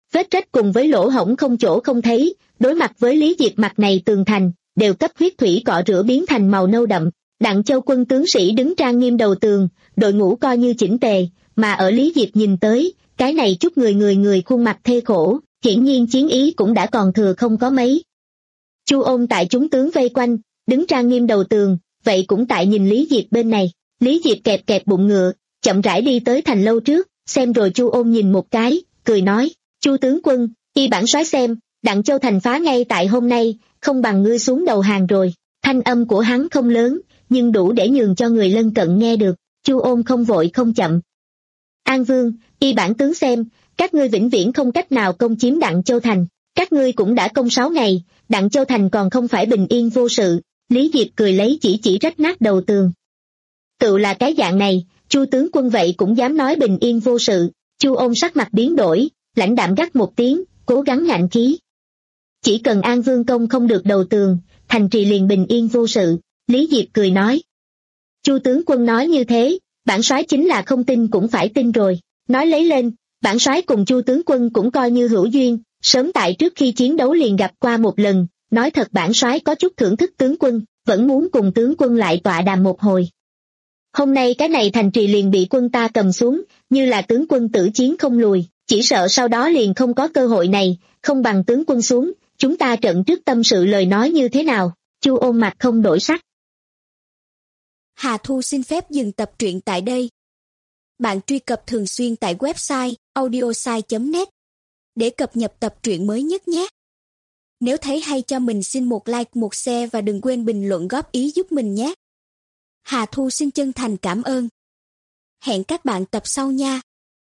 Vết rách cùng với lỗ hổng không chỗ không thấy, đối mặt với Lý Diệp mặt này tường thành, đều cấp huyết thủy cọ rửa biến thành màu nâu đậm. Đặng Châu quân tướng sĩ đứng trang nghiêm đầu tường, đội ngũ coi như chỉnh tề, mà ở Lý Diệp nhìn tới, cái này chút người người người khuôn mặt thê khổ, hiển nhiên chiến ý cũng đã còn thừa không có mấy. Chu Ôn tại chúng tướng vây quanh, đứng trang nghiêm đầu tường, vậy cũng tại nhìn Lý Diệp bên này. Lý Diệp kẹp kẹp bụng ngựa, chậm rãi đi tới thành lâu trước, xem rồi Chu Ôn nhìn một cái, cười nói, Chu tướng quân, y bản soái xem, Đặng Châu thành phá ngay tại hôm nay, không bằng ngươi xuống đầu hàng rồi. Thanh âm của hắn không lớn, nhưng đủ để nhường cho người lân cận nghe được. Chu Ôn không vội không chậm. An Vương, y bản tướng xem, các ngươi vĩnh viễn không cách nào công chiếm Đặng Châu thành, các ngươi cũng đã công sáu ngày, Đặng Châu thành còn không phải bình yên vô sự. Lý Diệp cười lấy chỉ chỉ rách nát đầu tường. Tự là cái dạng này, Chu tướng quân vậy cũng dám nói bình yên vô sự. Chu Ôn sắc mặt biến đổi, lãnh đạm gắt một tiếng, cố gắng ngạnh khí. Chỉ cần An Vương công không được đầu tường, thành trì liền bình yên vô sự. Lý Diệp cười nói. Chu tướng quân nói như thế, bản soái chính là không tin cũng phải tin rồi. Nói lấy lên, bản soái cùng Chu tướng quân cũng coi như hữu duyên, sớm tại trước khi chiến đấu liền gặp qua một lần. Nói thật bản soái có chút thưởng thức tướng quân, vẫn muốn cùng tướng quân lại tọa đàm một hồi. Hôm nay cái này thành trì liền bị quân ta cầm xuống, như là tướng quân tử chiến không lùi, chỉ sợ sau đó liền không có cơ hội này, không bằng tướng quân xuống, chúng ta trận trước tâm sự lời nói như thế nào. Chu Ôn mặt không đổi sắc. Hà Thu xin phép dừng tập truyện tại đây. Bạn truy cập thường xuyên tại website audiosai chấm net để cập nhật tập truyện mới nhất nhé. Nếu thấy hay cho mình xin một like, một share và đừng quên bình luận góp ý giúp mình nhé. Hà Thu xin chân thành cảm ơn. Hẹn các bạn tập sau nha.